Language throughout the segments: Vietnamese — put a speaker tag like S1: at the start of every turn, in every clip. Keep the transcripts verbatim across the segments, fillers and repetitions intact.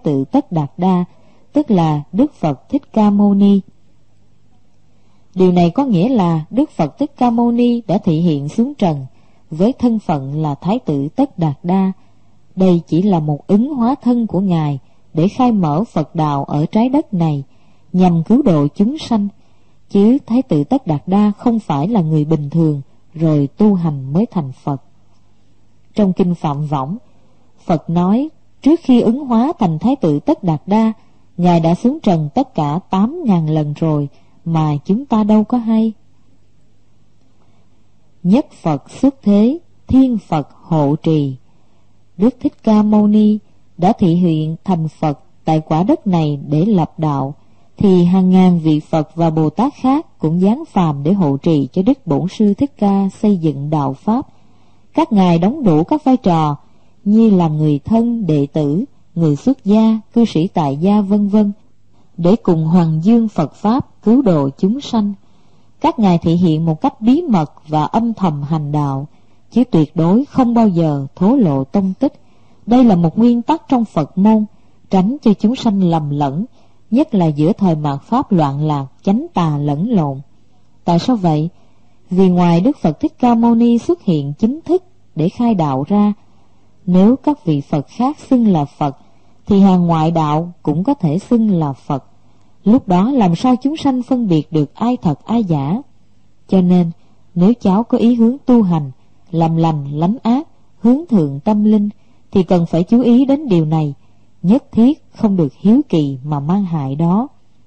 S1: Tự Tất Đạt Đa, tức là Đức Phật Thích Ca Mâu Ni. Điều này có nghĩa là Đức Phật Thích Ca Mâu Ni đã thị hiện xuống trần với thân phận là Thái tử Tất Đạt Đa. Đây chỉ là một ứng hóa thân của Ngài để khai mở Phật đạo ở trái đất này nhằm cứu độ chúng sanh, chứ Thái tử Tất Đạt Đa không phải là người bình thường rồi tu hành mới thành Phật. Trong kinh Phạm Võng, Phật nói trước khi ứng hóa thành Thái tử Tất Đạt Đa, Ngài đã xuống trần tất cả tám ngàn lần rồi mà chúng ta đâu có hay. Nhất Phật xuất thế, thiên Phật hộ trì. Đức Thích Ca Mâu Ni đã thị hiện thành Phật tại quả đất này để lập đạo, thì hàng ngàn vị Phật và Bồ Tát khác cũng giáng phàm để hộ trì cho Đức Bổn Sư Thích Ca xây dựng đạo Pháp. Các ngài đóng đủ các vai trò như là người thân, đệ tử, người xuất gia, cư sĩ tại gia vân vân để cùng hoàng dương Phật Pháp cứu độ chúng sanh. Các ngài thể hiện một cách bí mật và âm thầm hành đạo, chứ tuyệt đối không bao giờ thố lộ tông tích. Đây là một nguyên tắc trong Phật môn, tránh cho chúng sanh lầm lẫn, nhất là giữa thời mạt Pháp loạn lạc, chánh tà lẫn lộn. Tại sao vậy? Vì ngoài Đức Phật Thích Ca Mâu Ni xuất hiện chính thức để khai đạo ra, nếu các vị Phật khác xưng là Phật, thì hàng ngoại đạo cũng có thể xưng là Phật. Lúc đó làm sao chúng sanh phân biệt được ai thật ai giả? Cho nên, nếu cháu có ý hướng tu hành, làm lành lánh ác, hướng thượng tâm linh, thì cần phải chú ý đến điều này, nhất thiết không được hiếu kỳ mà mang hại đó.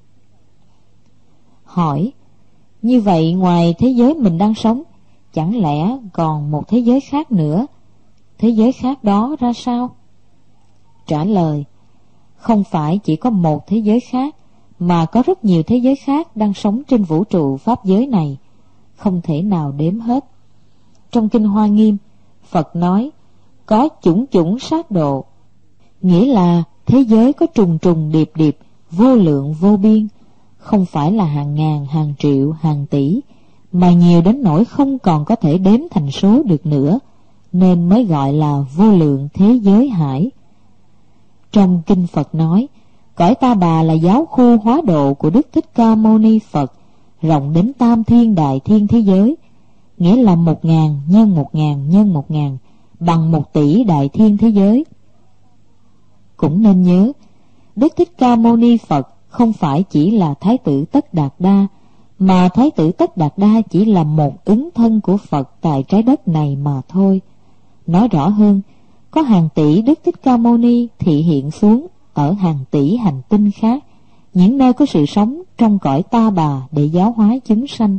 S1: Hỏi, như vậy ngoài thế giới mình đang sống, chẳng lẽ còn một thế giới khác nữa? Thế giới khác đó ra sao? Trả lời, không phải chỉ có một thế giới khác, mà có rất nhiều thế giới khác đang sống trên vũ trụ pháp giới này, không thể nào đếm hết. Trong Kinh Hoa Nghiêm, Phật nói, có chủng chủng sát độ, nghĩa là thế giới có trùng trùng điệp điệp, vô lượng vô biên, không phải là hàng ngàn, hàng triệu, hàng tỷ, mà nhiều đến nỗi không còn có thể đếm thành số được nữa, nên mới gọi là vô lượng thế giới hải. Trong Kinh Phật nói, cõi Ta Bà là giáo khu hóa độ của Đức Thích Ca Mâu Ni Phật, rộng đến tam thiên đại thiên thế giới, nghĩa là một ngàn nhân một ngàn nhân một ngàn, bằng một tỷ đại thiên thế giới. Cũng nên nhớ, Đức Thích Ca Mâu Ni Phật không phải chỉ là Thái tử Tất Đạt Đa, mà Thái tử Tất Đạt Đa chỉ là một ứng thân của Phật tại trái đất này mà thôi. Nói rõ hơn, có hàng tỷ Đức Thích Ca Mâu Ni thị hiện xuống ở hàng tỷ hành tinh khác, những nơi có sự sống trong cõi Ta Bà để giáo hóa chúng sanh.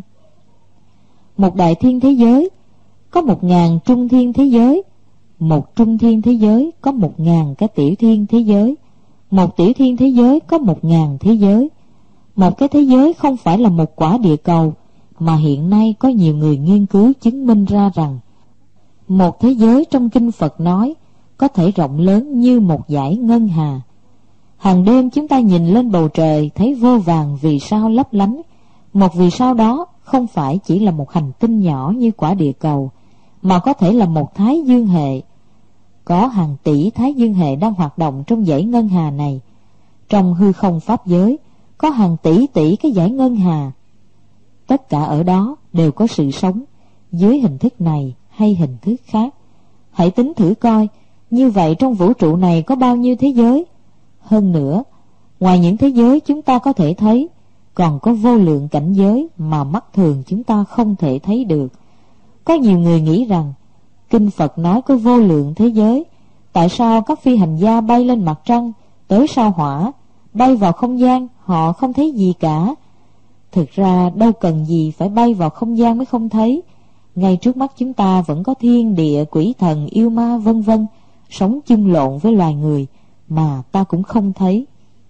S1: Một đại thiên thế giới có một ngàn trung thiên thế giới, một trung thiên thế giới có một ngàn cái tiểu thiên thế giới, một tiểu thiên thế giới có một ngàn thế giới. Một cái thế giới không phải là một quả địa cầu, mà hiện nay có nhiều người nghiên cứu chứng minh ra rằng một thế giới trong Kinh Phật nói có thể rộng lớn như một dải ngân hà. Hàng đêm chúng ta nhìn lên bầu trời thấy vô vàn vì sao lấp lánh. Một vì sao đó không phải chỉ là một hành tinh nhỏ như quả địa cầu, mà có thể là một thái dương hệ. Có hàng tỷ thái dương hệ đang hoạt động trong dải ngân hà này. Trong hư không pháp giới có hàng tỷ tỷ cái dải ngân hà. Tất cả ở đó đều có sự sống, dưới hình thức này hay hình thức khác. Hãy tính thử coi, như vậy trong vũ trụ này có bao nhiêu thế giới? Hơn nữa, ngoài những thế giới chúng ta có thể thấy, còn có vô lượng cảnh giới mà mắt thường chúng ta không thể thấy được. Có nhiều người nghĩ rằng, Kinh Phật nói có vô lượng thế giới, tại sao các phi hành gia bay lên mặt trăng, tới sao Hỏa, bay vào không gian, họ không thấy gì cả? Thực ra đâu cần gì phải bay vào không gian mới không thấy. Ngay trước mắt chúng ta vẫn có thiên địa, quỷ thần, yêu ma vân vân sống chung lộn với loài người mà ta cũng không thấy.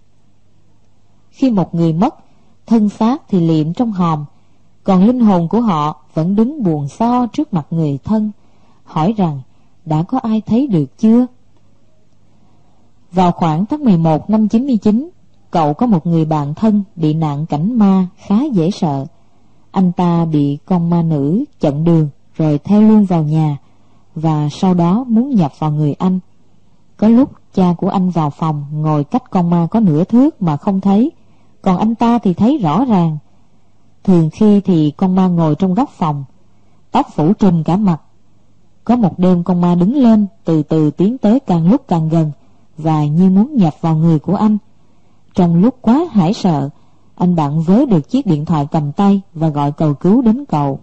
S1: Khi một người mất, thân xác thì liệm trong hòm, còn linh hồn của họ vẫn đứng buồn so trước mặt người thân, hỏi rằng đã có ai thấy được chưa? Vào khoảng tháng mười một năm chín mươi chín, cậu có một người bạn thân bị nạn cảnh ma khá dễ sợ. Anh ta bị con ma nữ chặn đường rồi theo luôn vào nhà, và sau đó muốn nhập vào người anh. Có lúc cha của anh vào phòng ngồi cách con ma có nửa thước mà không thấy, còn anh ta thì thấy rõ ràng. Thường khi thì con ma ngồi trong góc phòng, tóc phủ trùm cả mặt. Có một đêm con ma đứng lên, từ từ tiến tới càng lúc càng gần, và như muốn nhập vào người của anh. Trong lúc quá hãi sợ, anh bạn vớ được chiếc điện thoại cầm tay và gọi cầu cứu đến cậu.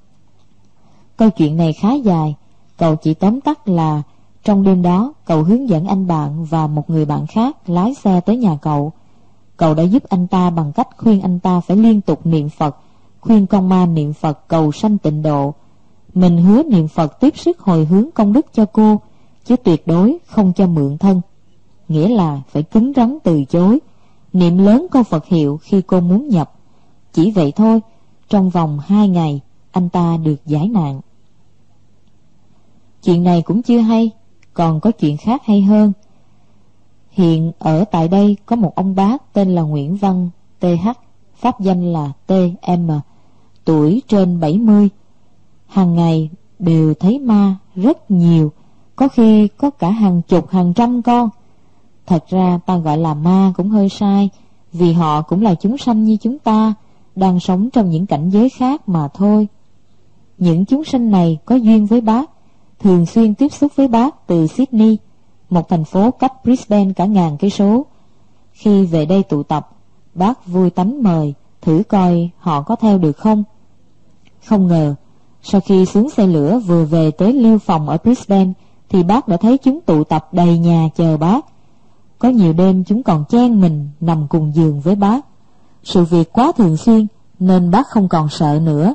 S1: Câu chuyện này khá dài, cậu chỉ tóm tắt là trong đêm đó cậu hướng dẫn anh bạn và một người bạn khác lái xe tới nhà cậu. Cậu đã giúp anh ta bằng cách khuyên anh ta phải liên tục niệm Phật, khuyên con ma niệm Phật cầu sanh tịnh độ. Mình hứa niệm Phật tiếp sức hồi hướng công đức cho cô, chứ tuyệt đối không cho mượn thân. Nghĩa là phải cứng rắn từ chối, niệm lớn câu Phật hiệu khi cô muốn nhập. Chỉ vậy thôi, trong vòng hai ngày anh ta được giải nạn. Chuyện này cũng chưa hay, còn có chuyện khác hay hơn. Hiện ở tại đây có một ông bác tên là Nguyễn Văn tê hát, pháp danh là tê em, tuổi trên bảy mươi. Hàng ngày đều thấy ma rất nhiều, có khi có cả hàng chục hàng trăm con. Thật ra ta gọi là ma cũng hơi sai, vì họ cũng là chúng sanh như chúng ta, đang sống trong những cảnh giới khác mà thôi. Những chúng sanh này có duyên với bác, thường xuyên tiếp xúc với bác từ Sydney, một thành phố cách Brisbane cả ngàn cây số. Khi về đây tụ tập, bác vui tánh mời thử coi họ có theo được không. Không ngờ, sau khi xuống xe lửa vừa về tới lưu phòng ở Brisbane, thì bác đã thấy chúng tụ tập đầy nhà chờ bác. Có nhiều đêm chúng còn chen mình nằm cùng giường với bác. Sự việc quá thường xuyên nên bác không còn sợ nữa.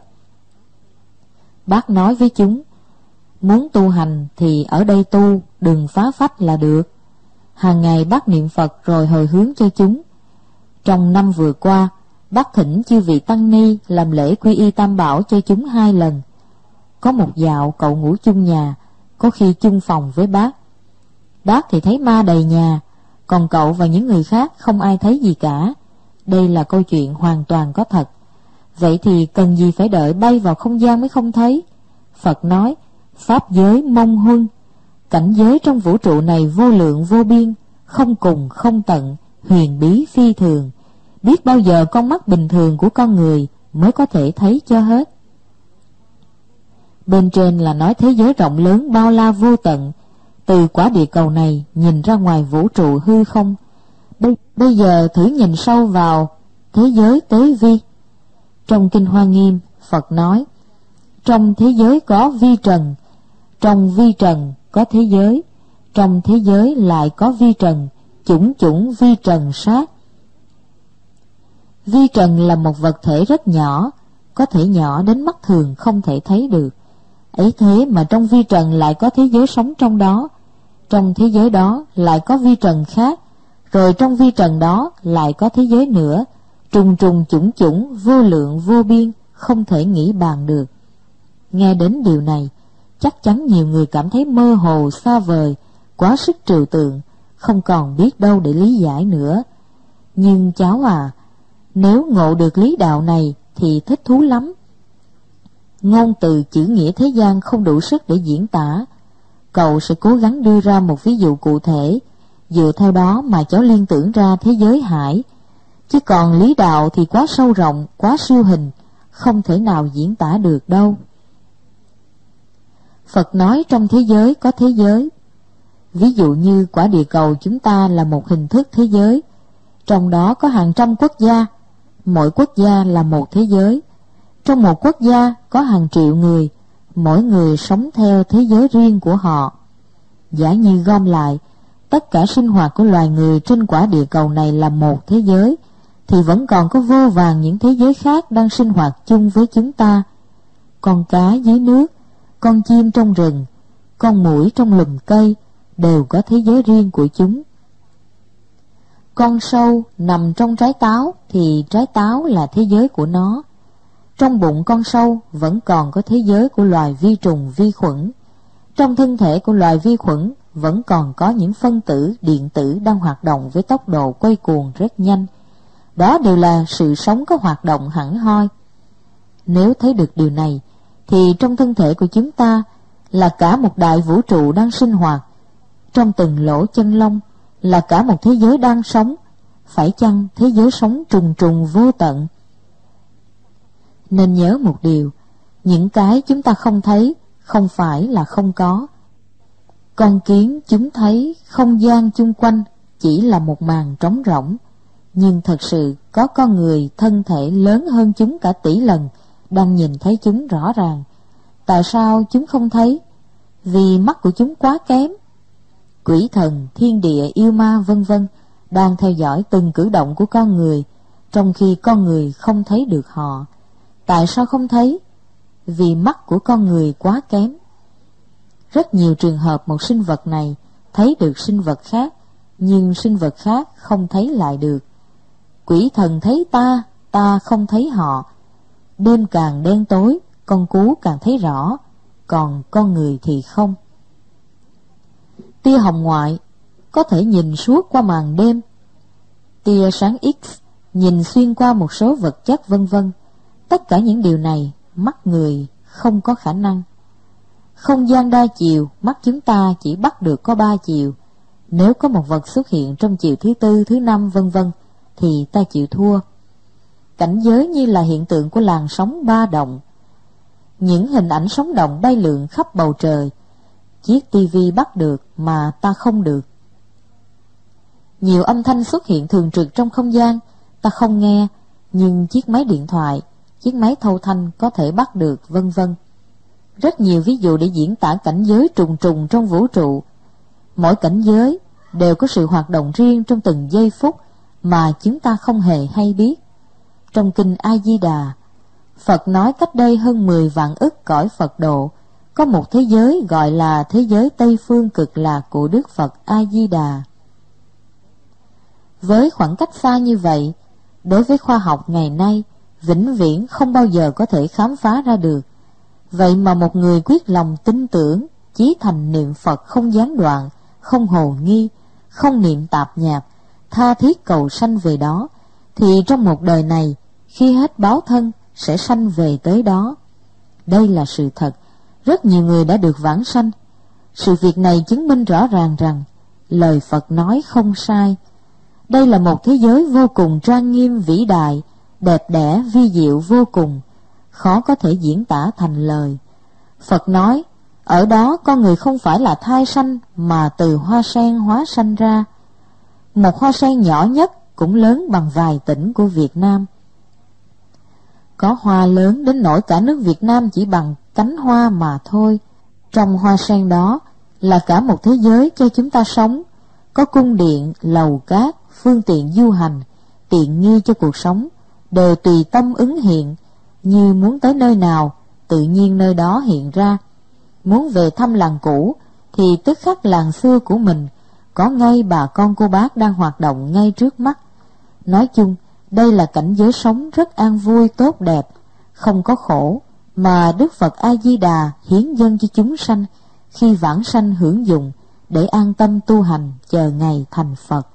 S1: Bác nói với chúng, muốn tu hành thì ở đây tu, đừng phá phách là được. Hàng ngày bác niệm Phật rồi hồi hướng cho chúng. Trong năm vừa qua, bác thỉnh chư vị tăng ni làm lễ quy y tam bảo cho chúng hai lần. Có một dạo cậu ngủ chung nhà, có khi chung phòng với bác. Bác thì thấy ma đầy nhà, còn cậu và những người khác không ai thấy gì cả. Đây là câu chuyện hoàn toàn có thật. Vậy thì cần gì phải đợi bay vào không gian mới không thấy? Phật nói, pháp giới mông huân, cảnh giới trong vũ trụ này vô lượng vô biên, không cùng không tận, huyền bí phi thường. Biết bao giờ con mắt bình thường của con người mới có thể thấy cho hết. Bên trên là nói thế giới rộng lớn bao la vô tận, từ quả địa cầu này nhìn ra ngoài vũ trụ hư không. Bây, bây giờ thử nhìn sâu vào thế giới tế vi. Trong Kinh Hoa Nghiêm, Phật nói, trong thế giới có vi trần, trong vi trần có thế giới, trong thế giới lại có vi trần, chủng chủng vi trần sát. Vi trần là một vật thể rất nhỏ, có thể nhỏ đến mắt thường không thể thấy được. Ấy thế mà trong vi trần lại có thế giới sống trong đó, trong thế giới đó lại có vi trần khác, rồi trong vi trần đó lại có thế giới nữa, trùng trùng chủng chủng, vô lượng vô biên, không thể nghĩ bàn được. Nghe đến điều này, chắc chắn nhiều người cảm thấy mơ hồ xa vời, quá sức trừu tượng, không còn biết đâu để lý giải nữa. Nhưng cháu à, nếu ngộ được lý đạo này thì thích thú lắm. Ngôn từ chữ nghĩa thế gian không đủ sức để diễn tả. Cậu sẽ cố gắng đưa ra một ví dụ cụ thể, dựa theo đó mà cháu liên tưởng ra thế giới hải. Chứ còn lý đạo thì quá sâu rộng, quá siêu hình, không thể nào diễn tả được đâu. Phật nói trong thế giới có thế giới. Ví dụ như quả địa cầu chúng ta là một hình thức thế giới, trong đó có hàng trăm quốc gia, mỗi quốc gia là một thế giới. Trong một quốc gia có hàng triệu người, mỗi người sống theo thế giới riêng của họ. Giả như gom lại, tất cả sinh hoạt của loài người trên quả địa cầu này là một thế giới, thì vẫn còn có vô vàn những thế giới khác đang sinh hoạt chung với chúng ta. Con cá dưới nước, con chim trong rừng, con muỗi trong lùm cây đều có thế giới riêng của chúng. Con sâu nằm trong trái táo thì trái táo là thế giới của nó. Trong bụng con sâu vẫn còn có thế giới của loài vi trùng vi khuẩn. Trong thân thể của loài vi khuẩn vẫn còn có những phân tử điện tử đang hoạt động với tốc độ quay cuồng rất nhanh. Đó đều là sự sống có hoạt động hẳn hoi. Nếu thấy được điều này, thì trong thân thể của chúng ta là cả một đại vũ trụ đang sinh hoạt. trong từng lỗ chân lông là cả một thế giới đang sống. Phải chăng thế giới sống trùng trùng vô tận? Nên nhớ một điều, những cái chúng ta không thấy không phải là không có. Con kiến chúng thấy không gian chung quanh chỉ là một màn trống rỗng, nhưng thật sự có con người thân thể lớn hơn chúng cả tỷ lần đang nhìn thấy chúng rõ ràng. Tại sao chúng không thấy? Vì mắt của chúng quá kém. Quỷ thần, thiên địa, yêu ma vân vân đang theo dõi từng cử động của con người, trong khi con người không thấy được họ. Tại sao không thấy? Vì mắt của con người quá kém. Rất nhiều trường hợp một sinh vật này thấy được sinh vật khác, nhưng sinh vật khác không thấy lại được. Quỷ thần thấy ta, ta không thấy họ. Đêm càng đen tối, con cú càng thấy rõ, còn con người thì không. Tia hồng ngoại có thể nhìn suốt qua màn đêm. Tia sáng X nhìn xuyên qua một số vật chất vân vân. Tất cả những điều này mắt người không có khả năng. Không gian đa chiều, mắt chúng ta chỉ bắt được có ba chiều. Nếu có một vật xuất hiện trong chiều thứ tư, thứ năm vân vân thì ta chịu thua. Cảnh giới như là hiện tượng của làn sóng ba động. Những hình ảnh sống động bay lượn khắp bầu trời, chiếc tivi bắt được mà ta không được. Nhiều âm thanh xuất hiện thường trực trong không gian, ta không nghe, nhưng chiếc máy điện thoại, chiếc máy thâu thanh có thể bắt được, vân vân. Rất nhiều ví dụ để diễn tả cảnh giới trùng trùng trong vũ trụ. Mỗi cảnh giới đều có sự hoạt động riêng trong từng giây phút mà chúng ta không hề hay biết. Trong kinh A-di-đà, Phật nói cách đây hơn mười vạn ức cõi Phật độ, có một thế giới gọi là thế giới Tây Phương Cực Lạc của Đức Phật A-di-đà. Với khoảng cách xa như vậy, đối với khoa học ngày nay, vĩnh viễn không bao giờ có thể khám phá ra được. Vậy mà một người quyết lòng tin tưởng, chí thành niệm Phật không gián đoạn, không hồ nghi, không niệm tạp nhạp, tha thiết cầu sanh về đó, thì trong một đời này, khi hết báo thân, sẽ sanh về tới đó. Đây là sự thật, rất nhiều người đã được vãng sanh. Sự việc này chứng minh rõ ràng rằng, lời Phật nói không sai. Đây là một thế giới vô cùng trang nghiêm vĩ đại, đẹp đẽ vi diệu vô cùng, khó có thể diễn tả thành lời. Phật nói, ở đó con người không phải là thai sanh mà từ hoa sen hóa sanh ra. Một hoa sen nhỏ nhất cũng lớn bằng vài tỉnh của Việt Nam. Có hoa lớn đến nỗi cả nước Việt Nam chỉ bằng cánh hoa mà thôi. Trong hoa sen đó là cả một thế giới cho chúng ta sống. Có cung điện, lầu cát, phương tiện du hành, tiện nghi cho cuộc sống, đều tùy tâm ứng hiện. Như muốn tới nơi nào, tự nhiên nơi đó hiện ra. Muốn về thăm làng cũ, thì tức khắc làng xưa của mình, có ngay bà con cô bác đang hoạt động ngay trước mắt. Nói chung, đây là cảnh giới sống rất an vui tốt đẹp, không có khổ, mà Đức Phật A-di-đà hiến dâng cho chúng sanh khi vãng sanh hưởng dụng, để an tâm tu hành chờ ngày thành Phật.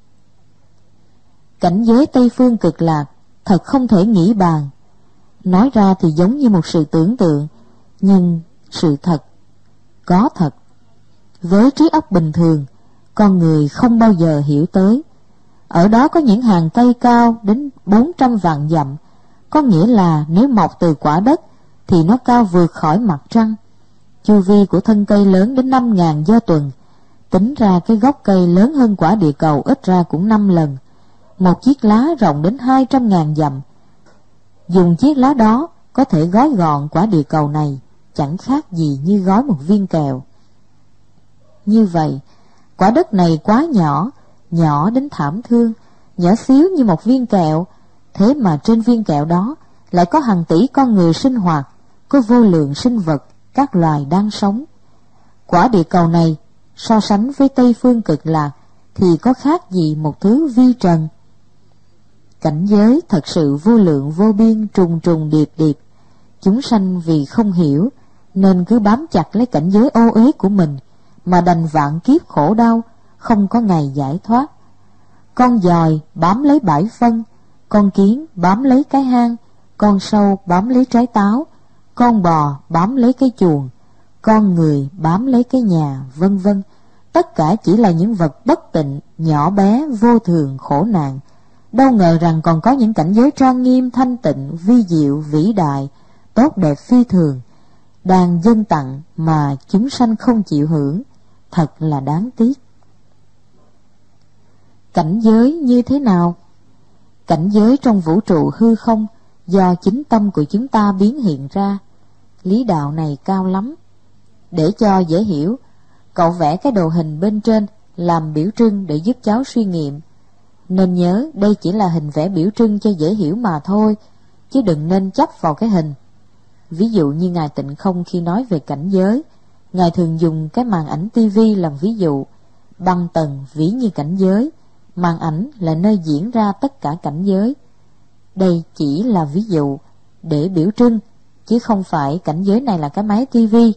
S1: Cảnh giới Tây Phương Cực Lạc thật không thể nghĩ bàn. Nói ra thì giống như một sự tưởng tượng, nhưng sự thật, có thật. Với trí óc bình thường, con người không bao giờ hiểu tới. Ở đó có những hàng cây cao đến bốn trăm vạn dặm, có nghĩa là nếu mọc từ quả đất thì nó cao vượt khỏi mặt trăng. Chu vi của thân cây lớn đến năm ngàn do tuần, tính ra cái gốc cây lớn hơn quả địa cầu ít ra cũng năm lần. Một chiếc lá rộng đến hai trăm ngàn dặm. Dùng chiếc lá đó có thể gói gọn quả địa cầu này, chẳng khác gì như gói một viên kẹo. Như vậy, quả đất này quá nhỏ, nhỏ đến thảm thương, nhỏ xíu như một viên kẹo. Thế mà trên viên kẹo đó lại có hàng tỷ con người sinh hoạt, có vô lượng sinh vật, các loài đang sống. Quả địa cầu này so sánh với Tây Phương Cực Lạc thì có khác gì một thứ vi trần. Cảnh giới thật sự vô lượng vô biên, trùng trùng điệp điệp. Chúng sanh vì không hiểu nên cứ bám chặt lấy cảnh giới ô uế của mình mà đành vạn kiếp khổ đau, không có ngày giải thoát. Con giòi bám lấy bãi phân, con kiến bám lấy cái hang, con sâu bám lấy trái táo, con bò bám lấy cái chuồng, con người bám lấy cái nhà, vân vân. tất cả chỉ là những vật bất tịnh, nhỏ bé, vô thường, khổ nạn. Đâu ngờ rằng còn có những cảnh giới trang nghiêm, thanh tịnh, vi diệu, vĩ đại, tốt đẹp phi thường, đang dâng tặng mà chúng sanh không chịu hưởng, thật là đáng tiếc. Cảnh giới như thế nào? Cảnh giới trong vũ trụ hư không do chính tâm của chúng ta biến hiện ra. Lý đạo này cao lắm. Để cho dễ hiểu, cậu vẽ cái đồ hình bên trên làm biểu trưng để giúp cháu suy nghiệm. Nên nhớ đây chỉ là hình vẽ biểu trưng cho dễ hiểu mà thôi, chứ đừng nên chấp vào cái hình. Ví dụ như Ngài Tịnh Không khi nói về cảnh giới, Ngài thường dùng cái màn ảnh tivi làm ví dụ. Băng tầng ví như cảnh giới, màn ảnh là nơi diễn ra tất cả cảnh giới. Đây chỉ là ví dụ để biểu trưng, chứ không phải cảnh giới này là cái máy tivi.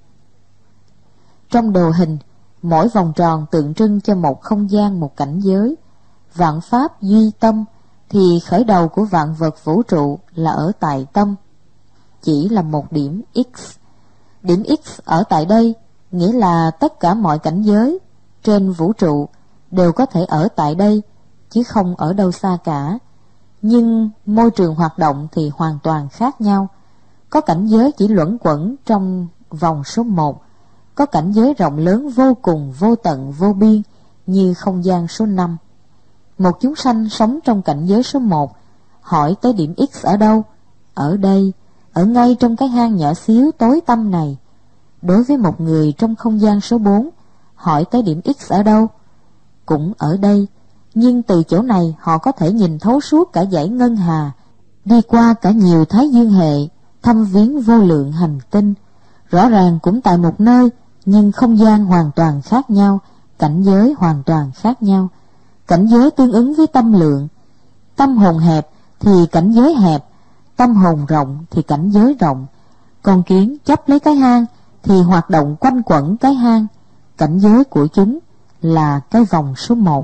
S1: Trong đồ hình, mỗi vòng tròn tượng trưng cho một không gian, một cảnh giới. Vạn pháp duy tâm, thì khởi đầu của vạn vật vũ trụ là ở tại tâm, chỉ là một điểm X. Điểm X ở tại đây nghĩa là tất cả mọi cảnh giới trên vũ trụ đều có thể ở tại đây, chứ không ở đâu xa cả. Nhưng môi trường hoạt động thì hoàn toàn khác nhau. Có cảnh giới chỉ luẩn quẩn trong vòng số một, có cảnh giới rộng lớn vô cùng, vô tận, vô biên như không gian số năm. Một chúng sanh sống trong cảnh giới số một, hỏi tới điểm X ở đâu? Ở đây, ở ngay trong cái hang nhỏ xíu tối tăm này. Đối với một người trong không gian số bốn, hỏi tới điểm X ở đâu? Cũng ở đây, nhưng từ chỗ này họ có thể nhìn thấu suốt cả dãy ngân hà, đi qua cả nhiều thái dương hệ, thăm viếng vô lượng hành tinh. Rõ ràng cũng tại một nơi, nhưng không gian hoàn toàn khác nhau, cảnh giới hoàn toàn khác nhau. Cảnh giới tương ứng với tâm lượng. Tâm hồn hẹp thì cảnh giới hẹp, tâm hồn rộng thì cảnh giới rộng. Con kiến chấp lấy cái hang thì hoạt động quanh quẩn cái hang. Cảnh giới của chúng là cái vòng số một.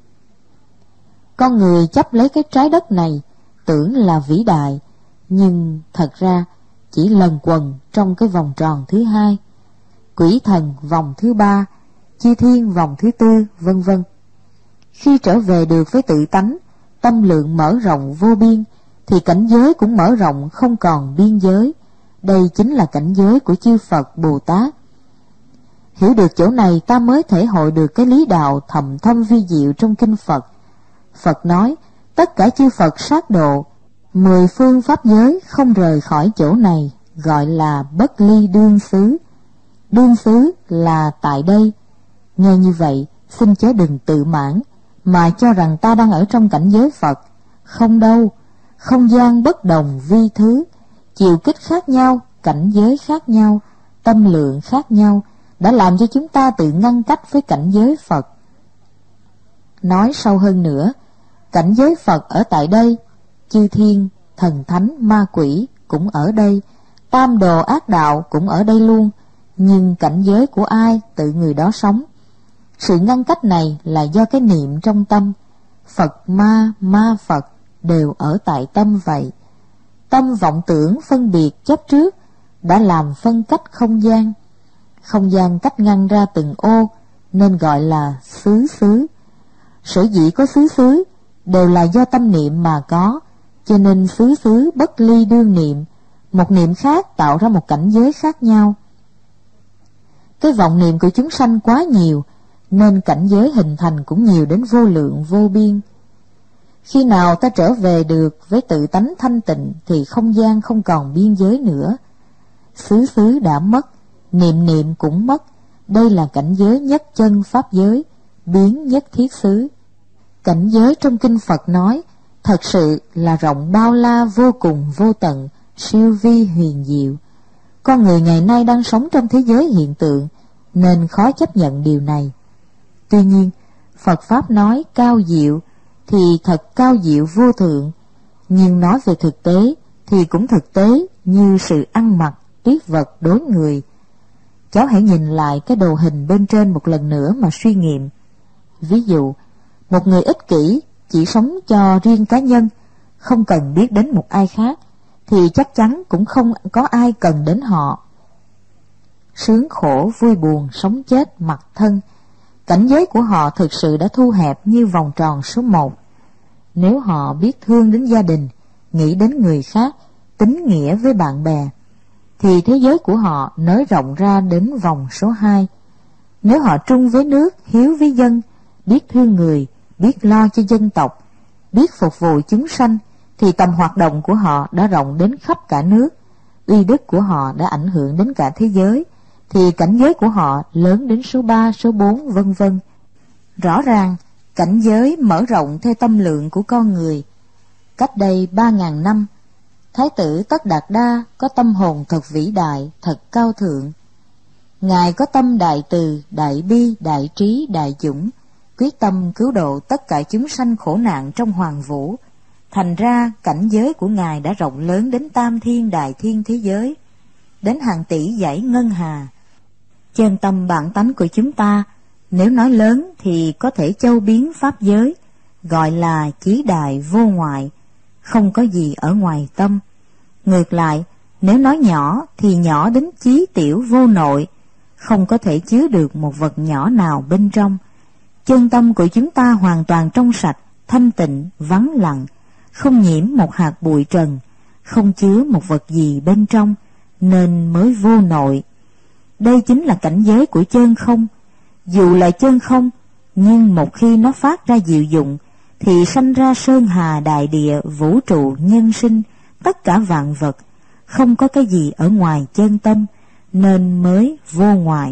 S1: Con người chấp lấy cái trái đất này tưởng là vĩ đại, nhưng thật ra chỉ lần quần trong cái vòng tròn thứ hai, quỷ thần vòng thứ ba, chư thiên vòng thứ tư, vân vân. Khi trở về được với tự tánh, tâm lượng mở rộng vô biên, thì cảnh giới cũng mở rộng không còn biên giới. Đây chính là cảnh giới của chư Phật Bồ Tát. Hiểu được chỗ này ta mới thể hội được cái lý đạo thầm thâm vi diệu trong kinh Phật. Phật nói, tất cả chư Phật sát độ, mười phương pháp giới không rời khỏi chỗ này, gọi là bất ly đương xứ. Đương xứ là tại đây. Nghe như vậy, xin chớ đừng tự mãn, mà cho rằng ta đang ở trong cảnh giới Phật. Không đâu, không gian bất đồng vi thứ, chiều kích khác nhau, cảnh giới khác nhau, tâm lượng khác nhau, đã làm cho chúng ta tự ngăn cách với cảnh giới Phật. Nói sâu hơn nữa, cảnh giới Phật ở tại đây, chư thiên, thần thánh, ma quỷ cũng ở đây, tam đồ ác đạo cũng ở đây luôn, nhưng cảnh giới của ai tự người đó sống. Sự ngăn cách này là do cái niệm trong tâm. Phật ma, ma Phật đều ở tại tâm vậy. Tâm vọng tưởng phân biệt chấp trước đã làm phân cách không gian. Không gian cách ngăn ra từng ô nên gọi là xứ xứ. Sở dĩ có xứ xứ đều là do tâm niệm mà có, cho nên xứ xứ bất ly đương niệm. Một niệm khác tạo ra một cảnh giới khác nhau. Cái vọng niệm của chúng sanh quá nhiều, nên cảnh giới hình thành cũng nhiều đến vô lượng vô biên. Khi nào ta trở về được với tự tánh thanh tịnh thì không gian không còn biên giới nữa. Xứ xứ đã mất, niệm niệm cũng mất. Đây là cảnh giới nhất chân pháp giới, biến nhất thiết xứ. Cảnh giới trong kinh Phật nói thật sự là rộng bao la vô cùng vô tận, siêu vi huyền diệu. Con người ngày nay đang sống trong thế giới hiện tượng nên khó chấp nhận điều này. Tuy nhiên, Phật Pháp nói cao diệu thì thật cao diệu vô thượng, nhưng nói về thực tế thì cũng thực tế như sự ăn mặc, tuyết vật đối người. Cháu hãy nhìn lại cái đồ hình bên trên một lần nữa mà suy nghiệm. Ví dụ, một người ích kỷ chỉ sống cho riêng cá nhân, không cần biết đến một ai khác, thì chắc chắn cũng không có ai cần đến họ. Sướng khổ, vui buồn, sống chết, mặc thân, cảnh giới của họ thực sự đã thu hẹp như vòng tròn số một. Nếu họ biết thương đến gia đình, nghĩ đến người khác, tín nghĩa với bạn bè, thì thế giới của họ nới rộng ra đến vòng số hai. Nếu họ trung với nước, hiếu với dân, biết thương người, biết lo cho dân tộc, biết phục vụ chúng sanh, thì tầm hoạt động của họ đã rộng đến khắp cả nước, uy đức của họ đã ảnh hưởng đến cả thế giới, thì cảnh giới của họ lớn đến số ba, số bốn, vân vân. Rõ ràng, cảnh giới mở rộng theo tâm lượng của con người. Cách đây ba ngàn năm, Thái tử Tất Đạt Đa có tâm hồn thật vĩ đại, thật cao thượng. Ngài có tâm đại từ, đại bi, đại trí, đại dũng, quyết tâm cứu độ tất cả chúng sanh khổ nạn trong hoàng vũ. Thành ra cảnh giới của Ngài đã rộng lớn đến tam thiên đại thiên thế giới, đến hàng tỷ dãy ngân hà. Chân tâm bản tánh của chúng ta, nếu nói lớn thì có thể châu biến pháp giới, gọi là chí đại vô ngoại, không có gì ở ngoài tâm. Ngược lại, nếu nói nhỏ thì nhỏ đến chí tiểu vô nội, không có thể chứa được một vật nhỏ nào bên trong. Chân tâm của chúng ta hoàn toàn trong sạch, thanh tịnh, vắng lặng, không nhiễm một hạt bụi trần, không chứa một vật gì bên trong, nên mới vô nội. Đây chính là cảnh giới của chân không. Dù là chân không, nhưng một khi nó phát ra diệu dụng, thì sanh ra sơn hà đại địa, vũ trụ, nhân sinh, tất cả vạn vật, không có cái gì ở ngoài chân tâm, nên mới vô ngoại.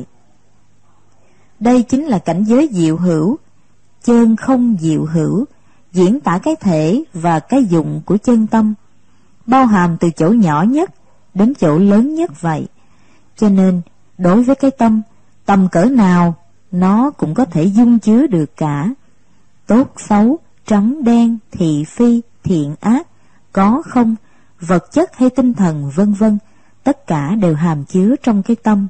S1: Đây chính là cảnh giới diệu hữu. Chân không diệu hữu diễn tả cái thể và cái dụng của chân tâm, bao hàm từ chỗ nhỏ nhất đến chỗ lớn nhất vậy. Cho nên đối với cái tâm, tầm cỡ nào nó cũng có thể dung chứa được cả. Tốt xấu, trắng đen, thị phi, thiện ác, có không, vật chất hay tinh thần, vân vân, tất cả đều hàm chứa trong cái tâm.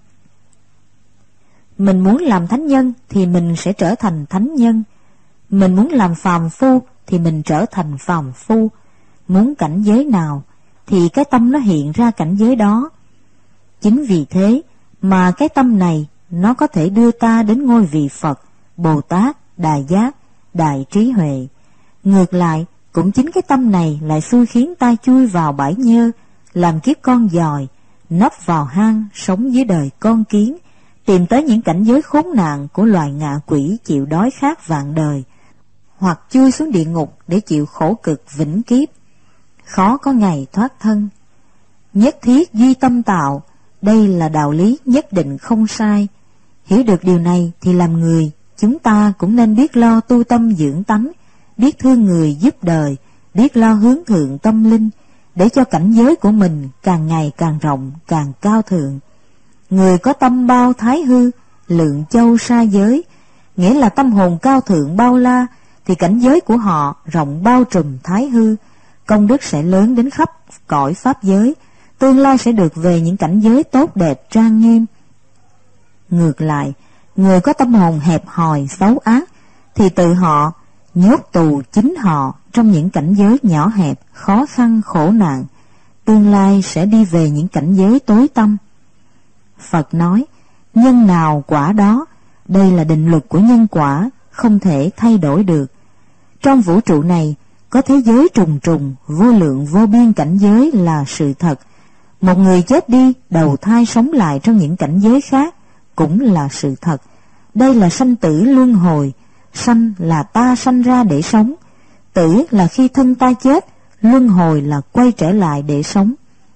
S1: Mình muốn làm thánh nhân thì mình sẽ trở thành thánh nhân. Mình muốn làm phàm phu thì mình trở thành phàm phu. Muốn cảnh giới nào thì cái tâm nó hiện ra cảnh giới đó. Chính vì thế mà cái tâm này nó có thể đưa ta đến ngôi vị Phật, Bồ Tát, Đại Giác, Đại Trí Huệ. Ngược lại, cũng chính cái tâm này lại xui khiến ta chui vào bãi nhơ, làm kiếp con giòi, nấp vào hang, sống dưới đời con kiến, tìm tới những cảnh giới khốn nạn của loài ngạ quỷ chịu đói khát vạn đời, hoặc chui xuống địa ngục để chịu khổ cực vĩnh kiếp, khó có ngày thoát thân. Nhất thiết duy tâm tạo, đây là đạo lý nhất định không sai. Hiểu được điều này thì làm người, chúng ta cũng nên biết lo tu tâm dưỡng tánh, biết thương người giúp đời, biết lo hướng thượng tâm linh, để cho cảnh giới của mình càng ngày càng rộng, càng cao thượng. Người có tâm bao thái hư, lượng châu sa giới, nghĩa là tâm hồn cao thượng bao la, thì cảnh giới của họ rộng bao trùm thái hư, công đức sẽ lớn đến khắp cõi pháp giới, tương lai sẽ được về những cảnh giới tốt đẹp trang nghiêm. Ngược lại, người có tâm hồn hẹp hòi xấu ác, thì tự họ nhốt tù chính họ trong những cảnh giới nhỏ hẹp, khó khăn, khổ nạn, tương lai sẽ đi về những cảnh giới tối tăm. Phật nói, nhân nào quả đó, đây là định luật của nhân quả, không thể thay đổi được. Trong vũ trụ này, có thế giới trùng trùng, vô lượng vô biên cảnh giới là sự thật. Một người chết đi, đầu thai sống lại trong những cảnh giới khác, cũng là sự thật. Đây là sanh tử luân hồi. Sanh là ta sanh ra để sống, tử là khi thân ta chết, luân hồi là quay trở lại để sống.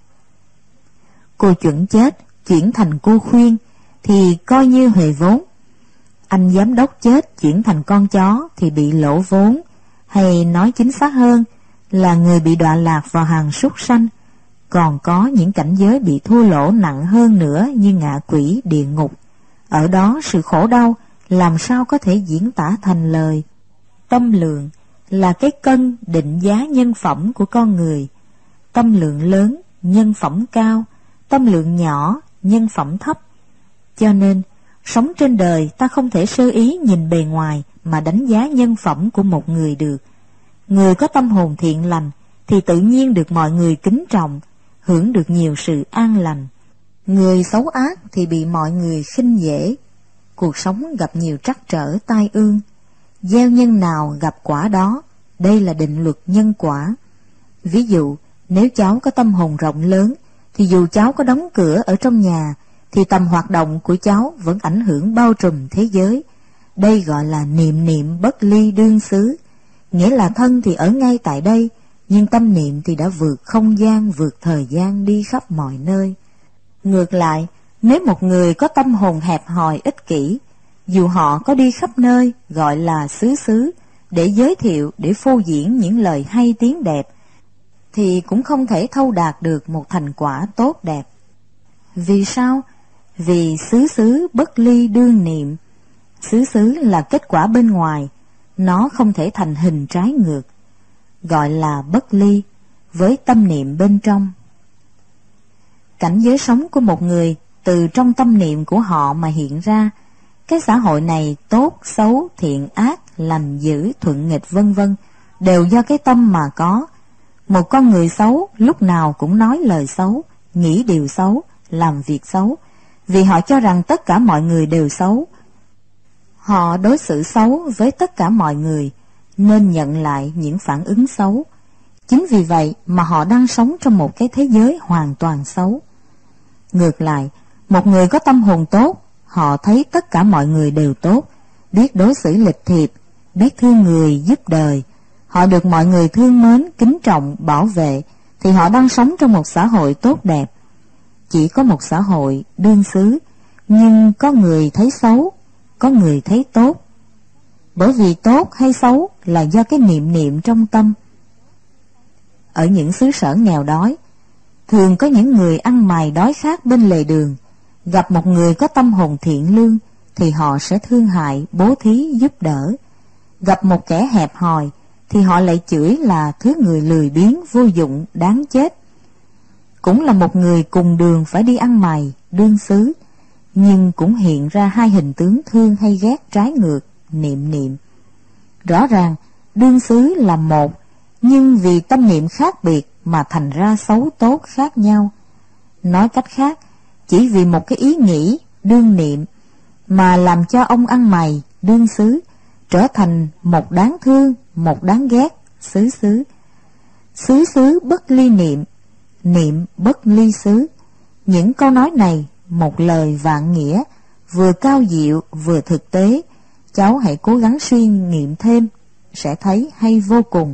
S1: Cô chuẩn chết, chuyển thành cô khuyên, thì coi như huề vốn. Anh giám đốc chết, chuyển thành con chó, thì bị lỗ vốn, hay nói chính xác hơn là người bị đọa lạc vào hàng súc sanh. Còn có những cảnh giới bị thua lỗ nặng hơn nữa như ngạ quỷ, địa ngục. Ở đó sự khổ đau làm sao có thể diễn tả thành lời. Tâm lượng là cái cân định giá nhân phẩm của con người. Tâm lượng lớn, nhân phẩm cao; tâm lượng nhỏ, nhân phẩm thấp. Cho nên, sống trên đời ta không thể sơ ý nhìn bề ngoài mà đánh giá nhân phẩm của một người được. Người có tâm hồn thiện lành thì tự nhiên được mọi người kính trọng, hưởng được nhiều sự an lành. Người xấu ác thì bị mọi người khinh dễ.
S2: cuộc sống gặp nhiều trắc trở tai ương. Gieo nhân nào gặp quả đó, đây là định luật nhân quả. Ví dụ, nếu cháu có tâm hồn rộng lớn, thì dù cháu có đóng cửa ở trong nhà, thì tầm hoạt động của cháu vẫn ảnh hưởng bao trùm thế giới. Đây gọi là niệm niệm bất ly đương xứ, nghĩa là thân thì ở ngay tại đây, nhưng tâm niệm thì đã vượt không gian, vượt thời gian đi khắp mọi nơi. Ngược lại, nếu một người có tâm hồn hẹp hòi ích kỷ, dù họ có đi khắp nơi gọi là xứ xứ để giới thiệu, để phô diễn những lời hay tiếng đẹp, thì cũng không thể thâu đạt được một thành quả tốt đẹp. Vì sao? Vì xứ xứ bất ly đương niệm. Xứ xứ là kết quả bên ngoài, nó không thể thành hình trái ngược, gọi là bất ly với tâm niệm bên trong. Cảnh giới sống của một người từ trong tâm niệm của họ mà hiện ra. Cái xã hội này tốt, xấu, thiện, ác, lành, dữ, thuận nghịch vân vân đều do cái tâm mà có. Một con người xấu lúc nào cũng nói lời xấu, nghĩ điều xấu, làm việc xấu, vì họ cho rằng tất cả mọi người đều xấu. Họ đối xử xấu với tất cả mọi người, nên nhận lại những phản ứng xấu. Chính vì vậy mà họ đang sống trong một cái thế giới hoàn toàn xấu. Ngược lại, một người có tâm hồn tốt, họ thấy tất cả mọi người đều tốt, biết đối xử lịch thiệp, biết thương người giúp đời, họ được mọi người thương mến, kính trọng, bảo vệ, thì họ đang sống trong một xã hội tốt đẹp. Chỉ có một xã hội đương xứ, nhưng có người thấy xấu, có người thấy tốt. Bởi vì tốt hay xấu là do cái niệm niệm trong tâm. Ở những xứ sở nghèo đói, thường có những người ăn mày đói khát bên lề đường, gặp một người có tâm hồn thiện lương thì họ sẽ thương hại, bố thí giúp đỡ. Gặp một kẻ hẹp hòi thì họ lại chửi là thứ người lười biếng, vô dụng, đáng chết. Cũng là một người cùng đường phải đi ăn mày, đương xứ, nhưng cũng hiện ra hai hình tướng thương hay ghét trái ngược, niệm niệm. Rõ ràng đương xứ là một, nhưng vì tâm niệm khác biệt mà thành ra xấu tốt khác nhau. Nói cách khác, chỉ vì một cái ý nghĩ đương niệm mà làm cho ông ăn mày đương xứ trở thành một đáng thương, một đáng ghét xứ xứ. Xứ xứ bất ly niệm, niệm bất ly xứ. Những câu nói này một lời vạn nghĩa, vừa cao diệu vừa thực tế. Cháu hãy cố gắng suy nghiệm thêm, sẽ thấy hay vô cùng.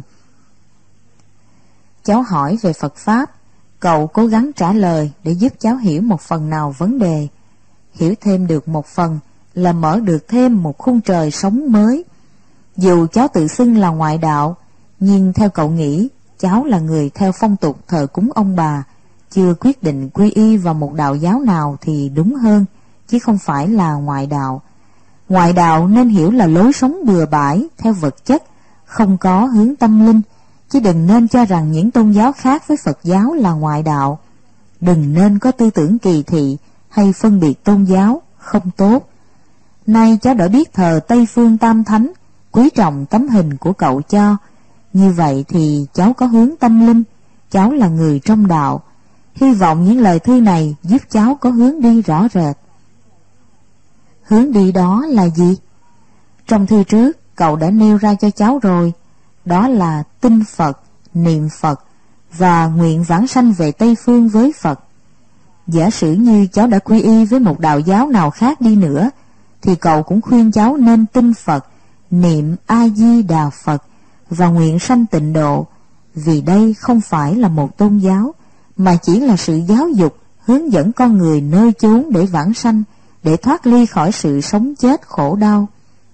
S2: Cháu hỏi về Phật Pháp, cậu cố gắng trả lời để giúp cháu hiểu một phần nào vấn đề. Hiểu thêm được một phần là mở được thêm một khung trời sống mới. Dù cháu tự xưng là ngoại đạo, nhưng theo cậu nghĩ, cháu là người theo phong tục thờ cúng ông bà, chưa quyết định quy y vào một đạo giáo nào thì đúng hơn, chứ không phải là ngoại đạo. Ngoại đạo nên hiểu là lối sống bừa bãi theo vật chất, không có hướng tâm linh, chứ đừng nên cho rằng những tôn giáo khác với Phật giáo là ngoại đạo. Đừng nên có tư tưởng kỳ thị hay phân biệt tôn giáo, không tốt. Nay cháu đã biết thờ Tây Phương Tam Thánh, quý trọng tấm hình của cậu cho. Như vậy thì cháu có hướng tâm linh, cháu là người trong đạo. Hy vọng những lời thư này giúp cháu có hướng đi rõ rệt. Hướng đi đó là gì? Trong thư trước, cậu đã nêu ra cho cháu rồi. Đó là tin Phật, niệm Phật và nguyện vãng sanh về Tây Phương với Phật. Giả sử như cháu đã quy y với một đạo giáo nào khác đi nữa, thì cậu cũng khuyên cháu nên tin Phật, niệm A-di-đà Phật và nguyện sanh tịnh độ, vì đây không phải là một tôn giáo, mà chỉ là sự giáo dục, hướng dẫn con người nơi chốn để vãng sanh, để thoát ly khỏi sự sống chết khổ đau.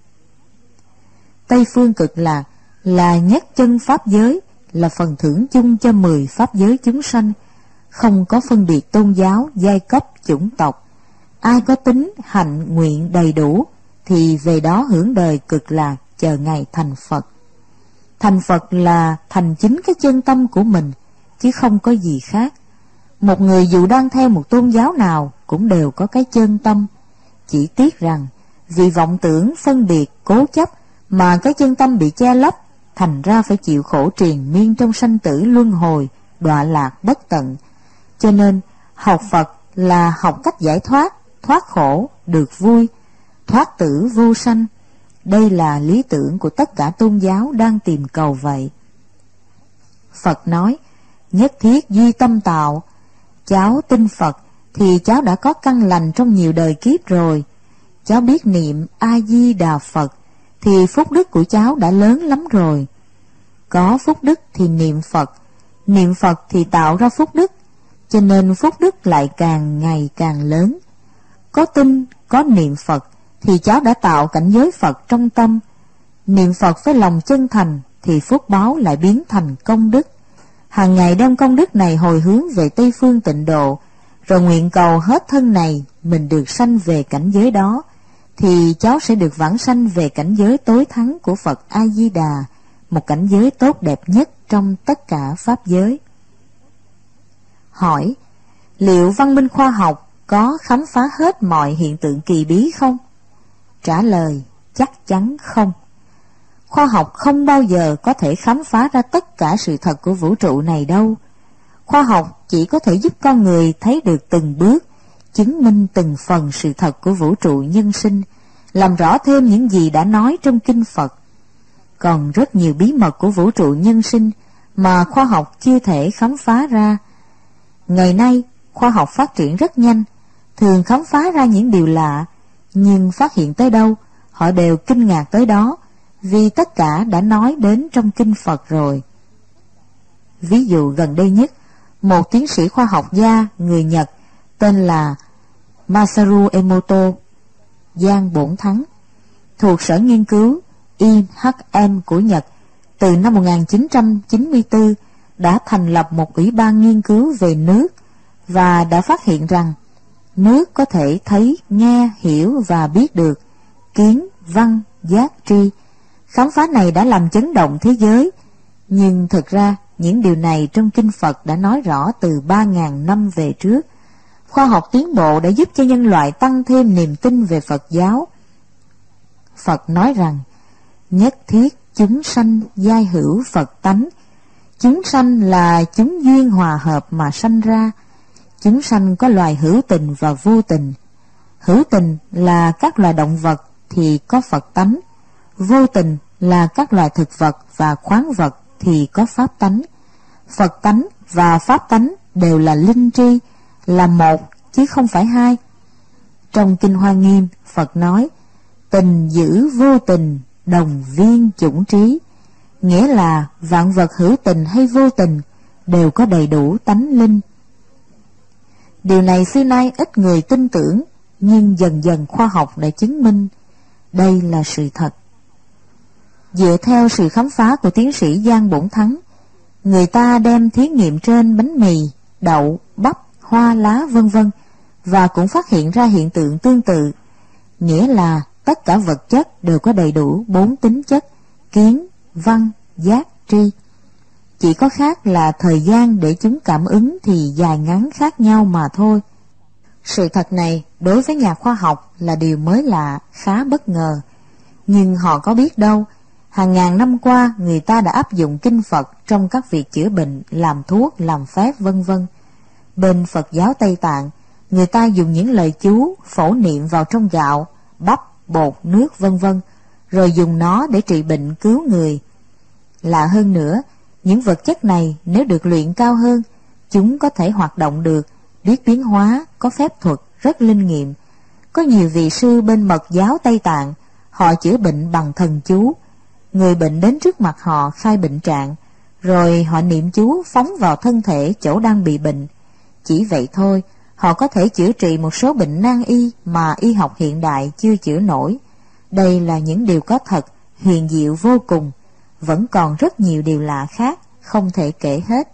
S2: Tây Phương Cực Lạc là nhất chân pháp giới, là phần thưởng chung cho mười pháp giới chúng sanh, không có phân biệt tôn giáo, giai cấp, chủng tộc. Ai có tính, hạnh, nguyện đầy đủ, thì về đó hưởng đời cực lạc, chờ ngày thành Phật. Thành Phật là thành chính cái chân tâm của mình, chứ không có gì khác. Một người dù đang theo một tôn giáo nào cũng đều có cái chân tâm. Chỉ tiếc rằng vì vọng tưởng, phân biệt, cố chấp mà cái chân tâm bị che lấp, thành ra phải chịu khổ triền miên trong sanh tử luân hồi, đọa lạc bất tận. Cho nên học Phật là học cách giải thoát, thoát khổ, được vui. thoát tử vô sanh. Đây là lý tưởng của tất cả tôn giáo đang tìm cầu vậy. Phật nói, nhất thiết duy tâm tạo. Cháu tin Phật thì cháu đã có căn lành trong nhiều đời kiếp rồi. Cháu biết niệm A-di-đà Phật thì phúc đức của cháu đã lớn lắm rồi. Có phúc đức thì niệm Phật, niệm Phật thì tạo ra phúc đức, cho nên phúc đức lại càng ngày càng lớn. Có tin, có niệm Phật thì cháu đã tạo cảnh giới Phật trong tâm. Niệm Phật với lòng chân thành thì phúc báo lại biến thành công đức. Hàng ngày đem công đức này hồi hướng về Tây Phương Tịnh Độ, rồi nguyện cầu hết thân này mình được sanh về cảnh giới đó, thì cháu sẽ được vãng sanh về cảnh giới tối thắng của Phật A-di-đà, một cảnh giới tốt đẹp nhất trong tất cả pháp giới. Hỏi, liệu văn minh khoa học có khám phá hết mọi hiện tượng kỳ bí không? Trả lời, chắc chắn không. Khoa học không bao giờ có thể khám phá ra tất cả sự thật của vũ trụ này đâu. Khoa học chỉ có thể giúp con người thấy được từng bước, chứng minh từng phần sự thật của vũ trụ nhân sinh, làm rõ thêm những gì đã nói trong kinh Phật. Còn rất nhiều bí mật của vũ trụ nhân sinh mà khoa học chưa thể khám phá ra. Ngày nay, khoa học phát triển rất nhanh, thường khám phá ra những điều lạ, nhưng phát hiện tới đâu, họ đều kinh ngạc tới đó, vì tất cả đã nói đến trong kinh Phật rồi. Ví dụ gần đây nhất, một tiến sĩ khoa học gia người Nhật tên là Masaru Emoto, Giang Bổn Thắng, thuộc Sở Nghiên cứu I H M của Nhật, từ năm một nghìn chín trăm chín mươi tư đã thành lập một ủy ban nghiên cứu về nước và đã phát hiện rằng nước có thể thấy, nghe, hiểu và biết được, kiến, văn, giác, tri. Khám phá này đã làm chấn động thế giới, nhưng thực ra những điều này trong kinh Phật đã nói rõ từ ba ngàn năm về trước. Khoa học tiến bộ đã giúp cho nhân loại tăng thêm niềm tin về Phật giáo. Phật nói rằng, nhất thiết chúng sanh giai hữu Phật tánh. Chúng sanh là chúng duyên hòa hợp mà sanh ra. Chúng sanh có loài hữu tình và vô tình. Hữu tình là các loài động vật thì có Phật tánh. Vô tình là các loài thực vật và khoáng vật thì có pháp tánh. Phật tánh và pháp tánh đều là linh tri, là một chứ không phải hai. Trong Kinh Hoa Nghiêm, Phật nói, tình giữ vô tình, đồng viên chủng trí, nghĩa là vạn vật hữu tình hay vô tình đều có đầy đủ tánh linh. Điều này xưa nay ít người tin tưởng, nhưng dần dần khoa học đã chứng minh đây là sự thật. Dựa theo sự khám phá của tiến sĩ Giang Bổn Thắng, người ta đem thí nghiệm trên bánh mì, đậu, bắp, hoa lá vân vân và cũng phát hiện ra hiện tượng tương tự, nghĩa là tất cả vật chất đều có đầy đủ bốn tính chất: kiến, văn, giác, tri. Chỉ có khác là thời gian để chúng cảm ứng thì dài ngắn khác nhau mà thôi. Sự thật này đối với nhà khoa học là điều mới lạ, khá bất ngờ. Nhưng họ có biết đâu, hàng ngàn năm qua người ta đã áp dụng kinh Phật trong các việc chữa bệnh, làm thuốc, làm phép vân vân. Bên Phật giáo Tây Tạng, người ta dùng những lời chú phổ niệm vào trong gạo, bắp, bột, nước vân vân, rồi dùng nó để trị bệnh cứu người. Lạ hơn nữa, những vật chất này nếu được luyện cao hơn, chúng có thể hoạt động được, biết biến hóa, có phép thuật, rất linh nghiệm. Có nhiều vị sư bên Mật giáo Tây Tạng, họ chữa bệnh bằng thần chú. Người bệnh đến trước mặt họ khai bệnh trạng, rồi họ niệm chú phóng vào thân thể chỗ đang bị bệnh. Chỉ vậy thôi, họ có thể chữa trị một số bệnh nan y mà y học hiện đại chưa chữa nổi. Đây là những điều có thật, huyền diệu vô cùng. Vẫn còn rất nhiều điều lạ khác, không thể kể hết.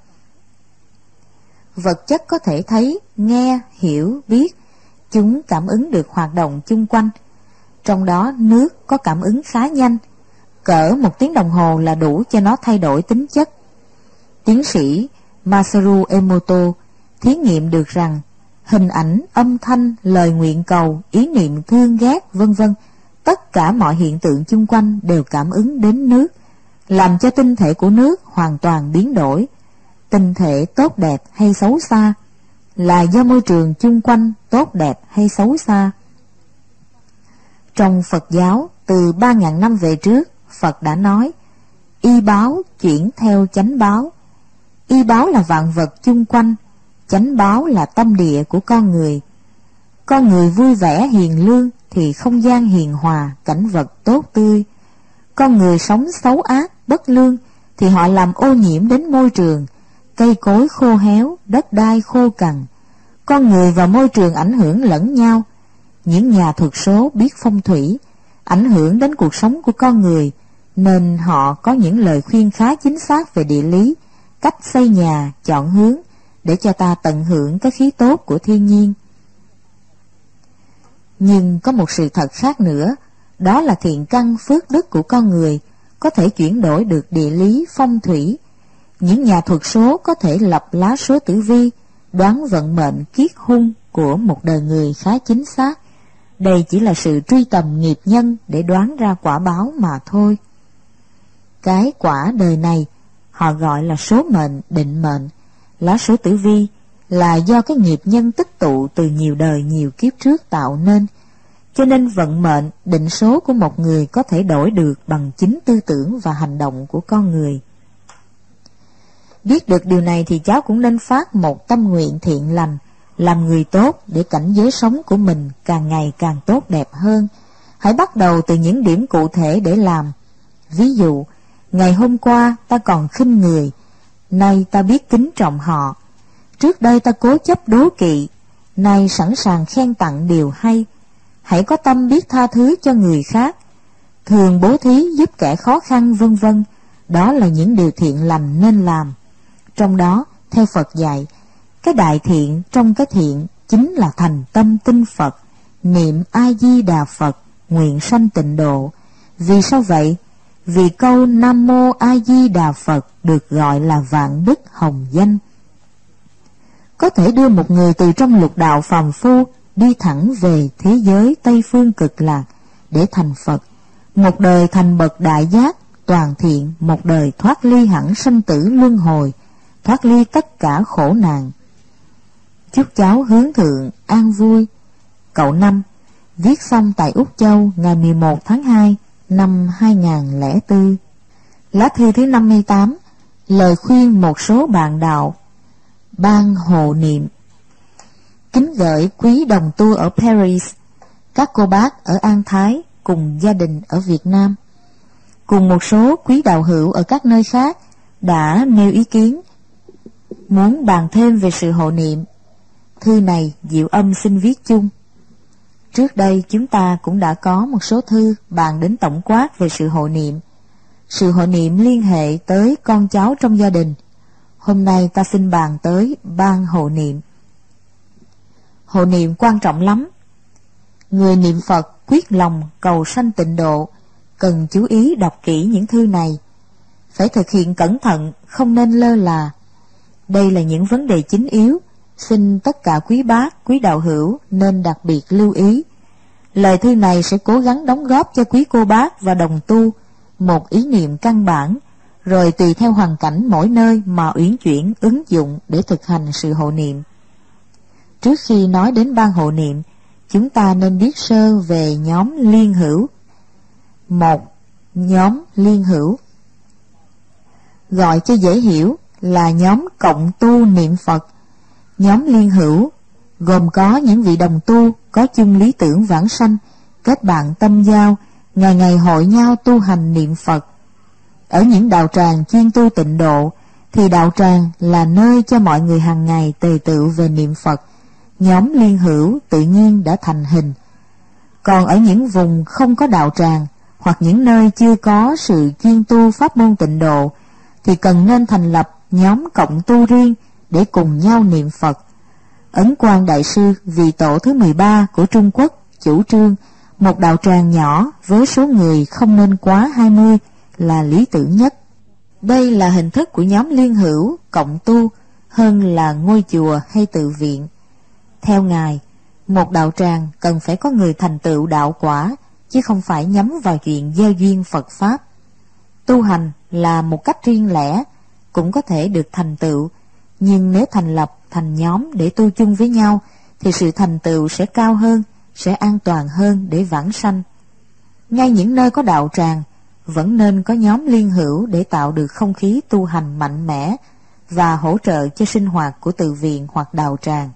S2: Vật chất có thể thấy, nghe, hiểu, biết. Chúng cảm ứng được hoạt động chung quanh. Trong đó nước có cảm ứng khá nhanh. Cỡ một tiếng đồng hồ là đủ cho nó thay đổi tính chất. Tiến sĩ Masaru Emoto thí nghiệm được rằng hình ảnh, âm thanh, lời nguyện cầu, ý niệm thương ghét vân vân, tất cả mọi hiện tượng chung quanh đều cảm ứng đến nước, làm cho tinh thể của nước hoàn toàn biến đổi. Tinh thể tốt đẹp hay xấu xa là do môi trường chung quanh tốt đẹp hay xấu xa. Trong Phật giáo, từ ba ngàn năm về trước, Phật đã nói, y báo chuyển theo chánh báo. Y báo là vạn vật chung quanh, chánh báo là tâm địa của con người. Con người vui vẻ hiền lương thì không gian hiền hòa, cảnh vật tốt tươi. Con người sống xấu ác, bất lương thì họ làm ô nhiễm đến môi trường, cây cối khô héo, đất đai khô cằn. Con người và môi trường ảnh hưởng lẫn nhau. Những nhà thuật số biết phong thủy, ảnh hưởng đến cuộc sống của con người, nên họ có những lời khuyên khá chính xác về địa lý, cách xây nhà, chọn hướng, để cho ta tận hưởng cái khí tốt của thiên nhiên. Nhưng có một sự thật khác nữa, đó là thiện căn phước đức của con người có thể chuyển đổi được địa lý phong thủy. Những nhà thuật số có thể lập lá số tử vi, đoán vận mệnh kiết hung của một đời người khá chính xác. Đây chỉ là sự truy tầm nghiệp nhân để đoán ra quả báo mà thôi. Cái quả đời này họ gọi là số mệnh, định mệnh. Lá số tử vi là do cái nghiệp nhân tích tụ từ nhiều đời nhiều kiếp trước tạo nên. Cho nên vận mệnh, định số của một người có thể đổi được bằng chính tư tưởng và hành động của con người. Biết được điều này thì cháu cũng nên phát một tâm nguyện thiện lành, làm người tốt để cảnh giới sống của mình càng ngày càng tốt đẹp hơn. Hãy bắt đầu từ những điểm cụ thể để làm. Ví dụ, ngày hôm qua ta còn khinh người, nay ta biết kính trọng họ. Trước đây ta cố chấp đố kỵ, nay sẵn sàng khen tặng điều hay. Hãy có tâm biết tha thứ cho người khác, thường bố thí giúp kẻ khó khăn, vân vân. Đó là những điều thiện lành nên làm. Trong đó, theo Phật dạy, cái đại thiện trong cái thiện chính là thành tâm tin Phật, niệm A-di-đà Phật, nguyện sanh tịnh độ. Vì sao vậy? Vì câu Nam Mô A-di-đà Phật được gọi là vạn đức hồng danh, có thể đưa một người từ trong lục đạo phàm phu đi thẳng về thế giới Tây Phương cực lạc để thành Phật. Một đời thành bậc đại giác, toàn thiện, một đời thoát ly hẳn sanh tử luân hồi, thoát ly tất cả khổ nạn. Chúc cháu hướng thượng an vui. Cậu Năm, viết xong tại Úc Châu ngày mười một tháng hai năm hai nghìn lẻ bốn. Lá thư thứ năm mươi tám, lời khuyên một số bạn đạo. Ban hộ niệm. Kính gửi quý đồng tu ở Paris, các cô bác ở An Thái cùng gia đình ở Việt Nam, cùng một số quý đạo hữu ở các nơi khác đã nêu ý kiến muốn bàn thêm về sự hộ niệm. Thư này Diệu Âm xin viết chung. Trước đây chúng ta cũng đã có một số thư bàn đến tổng quát về sự hộ niệm. Sự hộ niệm liên hệ tới con cháu trong gia đình. Hôm nay ta xin bàn tới ban hộ niệm. Hộ niệm quan trọng lắm. Người niệm Phật quyết lòng cầu sanh tịnh độ cần chú ý đọc kỹ những thư này. Phải thực hiện cẩn thận, không nên lơ là. Đây là những vấn đề chính yếu, xin tất cả quý bác, quý đạo hữu nên đặc biệt lưu ý. Lời thư này sẽ cố gắng đóng góp cho quý cô bác và đồng tu một ý niệm căn bản, rồi tùy theo hoàn cảnh mỗi nơi mà uyển chuyển ứng dụng để thực hành sự hộ niệm. Trước khi nói đến ban hộ niệm, chúng ta nên biết sơ về nhóm liên hữu. Một, nhóm liên hữu, gọi cho dễ hiểu là nhóm cộng tu niệm Phật. Nhóm liên hữu gồm có những vị đồng tu có chung lý tưởng vãng sanh, kết bạn tâm giao, ngày ngày hội nhau tu hành niệm Phật. Ở những đạo tràng chuyên tu tịnh độ thì đạo tràng là nơi cho mọi người hàng ngày tề tựu về niệm Phật. Nhóm liên hữu tự nhiên đã thành hình. Còn ở những vùng không có đạo tràng hoặc những nơi chưa có sự chuyên tu pháp môn tịnh độ thì cần nên thành lập nhóm cộng tu riêng để cùng nhau niệm Phật. Ấn Quang Đại Sư, vị tổ thứ mười ba của Trung Quốc, chủ trương một đạo tràng nhỏ với số người không nên quá hai mươi là lý tưởng nhất. Đây là hình thức của nhóm liên hữu cộng tu hơn là ngôi chùa hay tự viện. Theo Ngài, một đạo tràng cần phải có người thành tựu đạo quả, chứ không phải nhắm vào chuyện gieo duyên Phật Pháp. Tu hành là một cách riêng lẻ, cũng có thể được thành tựu, nhưng nếu thành lập thành nhóm để tu chung với nhau, thì sự thành tựu sẽ cao hơn, sẽ an toàn hơn để vãng sanh. ngay những nơi có đạo tràng vẫn nên có nhóm liên hữu để tạo được không khí tu hành mạnh mẽ và hỗ trợ cho sinh hoạt của tự viện hoặc đạo tràng.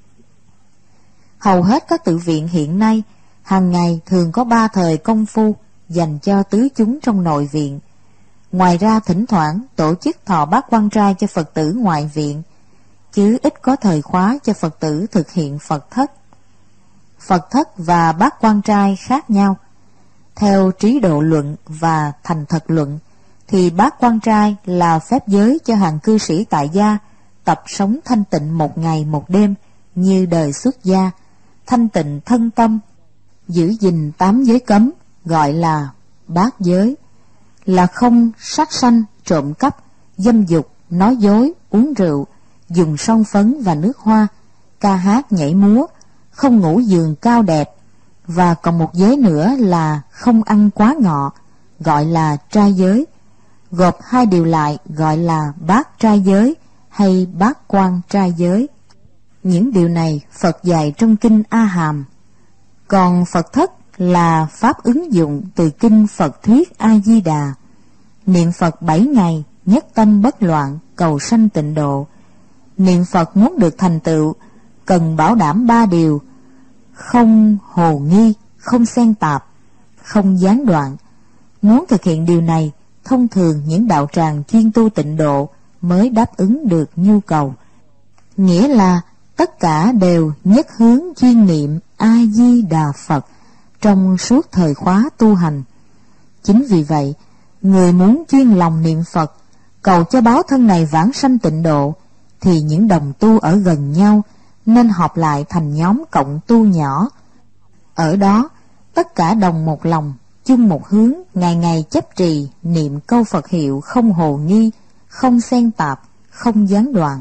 S2: Hầu hết các tự viện hiện nay hàng ngày thường có ba thời công phu dành cho tứ chúng trong nội viện. Ngoài ra thỉnh thoảng tổ chức thọ bát quan trai cho Phật tử ngoại viện, chứ ít có thời khóa cho Phật tử thực hiện Phật thất. Phật thất và bát quan trai khác nhau. Theo trí độ luận và thành thật luận, thì bát quan trai là phép giới cho hàng cư sĩ tại gia tập sống thanh tịnh một ngày một đêm như đời xuất gia, thanh tịnh thân tâm, giữ gìn tám giới cấm, gọi là bát giới, là không sát sanh, trộm cắp, dâm dục, nói dối, uống rượu, dùng son phấn và nước hoa, ca hát nhảy múa, không ngủ giường cao đẹp, và còn một giới nữa là không ăn quá ngọ, gọi là trai giới. Gộp hai điều lại gọi là bát trai giới hay bát quan trai giới. Những điều này Phật dạy trong kinh A Hàm. Còn Phật thất là pháp ứng dụng từ kinh Phật thuyết A Di Đà. Niệm Phật bảy ngày, nhất tâm bất loạn, cầu sanh tịnh độ. Niệm Phật muốn được thành tựu cần bảo đảm ba điều: không hồ nghi, không xen tạp, không gián đoạn. Muốn thực hiện điều này, thông thường những đạo tràng chuyên tu tịnh độ mới đáp ứng được nhu cầu. Nghĩa là tất cả đều nhất hướng chuyên niệm A Di Đà Phật trong suốt thời khóa tu hành. Chính vì vậy, người muốn chuyên lòng niệm Phật, cầu cho báo thân này vãng sanh tịnh độ, thì những đồng tu ở gần nhau nên họp lại thành nhóm cộng tu nhỏ. Ở đó, tất cả đồng một lòng, chung một hướng, ngày ngày chấp trì niệm câu Phật hiệu không hồ nghi, không xen tạp, không gián đoạn.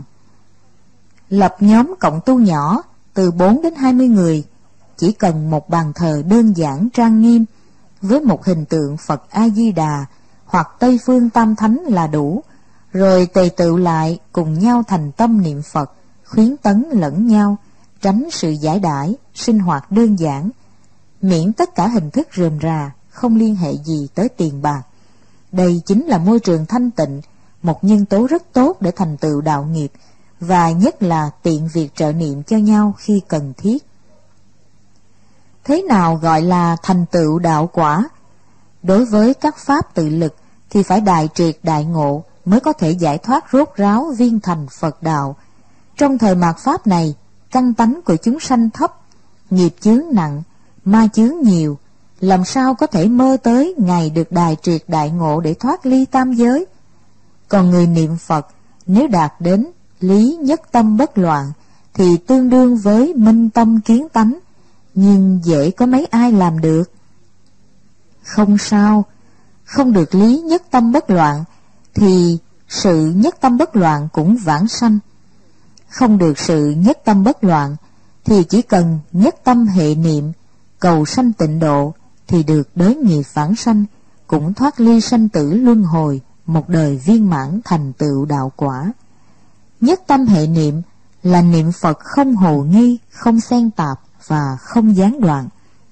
S2: Lập nhóm cộng tu nhỏ từ bốn đến hai mươi người, chỉ cần một bàn thờ đơn giản trang nghiêm với một hình tượng Phật A Di Đà hoặc Tây Phương Tam Thánh là đủ, rồi tề tựu lại cùng nhau thành tâm niệm Phật, khuyến tấn lẫn nhau, tránh sự giải đãi, sinh hoạt đơn giản, miễn tất cả hình thức rườm rà, không liên hệ gì tới tiền bạc. Đây chính là môi trường thanh tịnh, một nhân tố rất tốt để thành tựu đạo nghiệp, và nhất là tiện việc trợ niệm cho nhau khi cần thiết. Thế nào gọi là thành tựu đạo quả? Đối với các pháp tự lực thì phải đại triệt đại ngộ mới có thể giải thoát rốt ráo viên thành Phật đạo. Trong thời mạt pháp này, căn tánh của chúng sanh thấp, nghiệp chướng nặng, ma chướng nhiều, làm sao có thể mơ tới ngày được đại triệt đại ngộ để thoát ly tam giới? Còn người niệm Phật nếu đạt đến lý nhất tâm bất loạn thì tương đương với minh tâm kiến tánh, nhưng dễ có mấy ai làm được. Không sao, không được lý nhất tâm bất loạn thì sự nhất tâm bất loạn cũng vãng sanh. Không được sự nhất tâm bất loạn thì chỉ cần nhất tâm hệ niệm, cầu sanh tịnh độ thì được đới nghiệp vãng sanh, cũng thoát ly sanh tử luân hồi, một đời viên mãn thành tựu đạo quả. Nhất tâm hệ niệm là niệm Phật không hồ nghi, không xen tạp và không gián đoạn.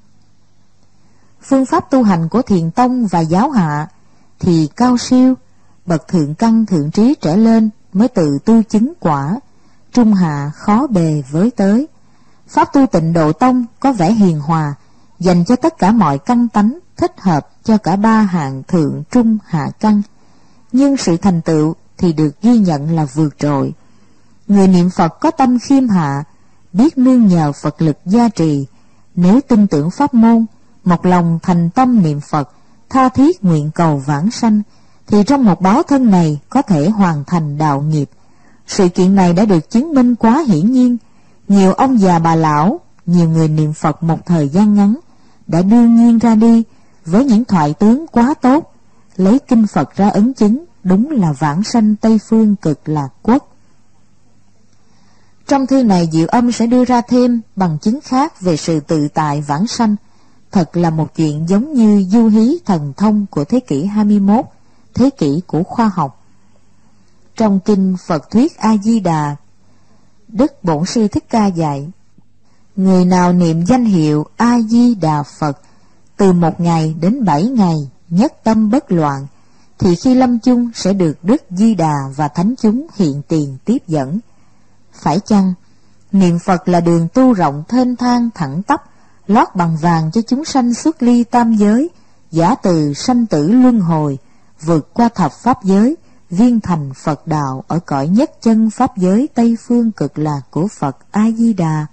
S2: Phương pháp tu hành của Thiền Tông và Giáo Hạ thì cao siêu, bậc thượng căn thượng trí trở lên mới tự tu chứng quả, trung hạ khó bề với tới. Pháp tu Tịnh Độ Tông có vẻ hiền hòa, dành cho tất cả mọi căn tánh, thích hợp cho cả ba hạng thượng trung hạ căn, nhưng sự thành tựu thì được ghi nhận là vượt trội. Người niệm Phật có tâm khiêm hạ, biết nương nhờ Phật lực gia trì, nếu tin tưởng pháp môn, một lòng thành tâm niệm Phật, tha thiết nguyện cầu vãng sanh, thì trong một báo thân này có thể hoàn thành đạo nghiệp. Sự kiện này đã được chứng minh quá hiển nhiên. Nhiều ông già bà lão, nhiều người niệm Phật một thời gian ngắn đã đương nhiên ra đi với những thoại tướng quá tốt, lấy kinh Phật ra ấn chứng, đúng là vãng sanh Tây Phương Cực Lạc Quốc. Trong thư này Diệu Âm sẽ đưa ra thêm bằng chứng khác về sự tự tại vãng sanh. Thật là một chuyện giống như du hí thần thông của thế kỷ hai mươi mốt, thế kỷ của khoa học. Trong kinh Phật thuyết A Di Đà, Đức Bổn Sư Thích Ca dạy: người nào niệm danh hiệu A Di Đà Phật, từ một ngày đến bảy ngày, nhất tâm bất loạn, thì khi lâm chung sẽ được Đức Di Đà và thánh chúng hiện tiền tiếp dẫn. Phải chăng niệm Phật là đường tu rộng thênh thang thẳng tắp, lót bằng vàng cho chúng sanh xuất ly tam giới, giả từ sanh tử luân hồi, vượt qua thập pháp giới, viên thành Phật đạo ở cõi nhất chân pháp giới Tây phương cực lạc của Phật A Di Đà.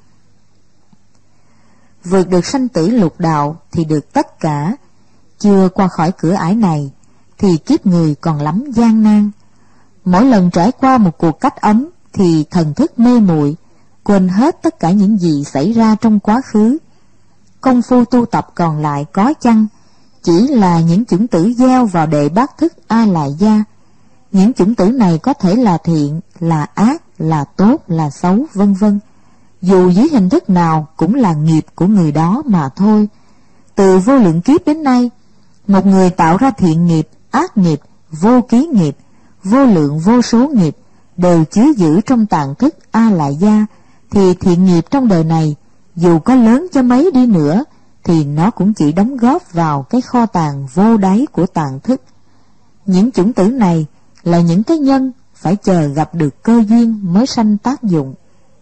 S2: Vượt được sanh tử lục đạo thì được tất cả, chưa qua khỏi cửa ải này thì kiếp người còn lắm gian nan. Mỗi lần trải qua một cuộc cách ấm thì thần thức mê muội, quên hết tất cả những gì xảy ra trong quá khứ. Công phu tu tập còn lại có chăng chỉ là những chủng tử gieo vào đệ bát thức A Lại Gia. Những chủng tử này có thể là thiện, là ác, là tốt, là xấu, vân vân. Dù dưới hình thức nào cũng là nghiệp của người đó mà thôi. Từ vô lượng kiếp đến nay, một người tạo ra thiện nghiệp, ác nghiệp, vô ký nghiệp, vô lượng vô số nghiệp đều chứa giữ trong tạng thức A Lại Gia, thì thiện nghiệp trong đời này dù có lớn cho mấy đi nữa thì nó cũng chỉ đóng góp vào cái kho tàng vô đáy của tạng thức. Những chủng tử này là những cái nhân phải chờ gặp được cơ duyên mới sanh tác dụng.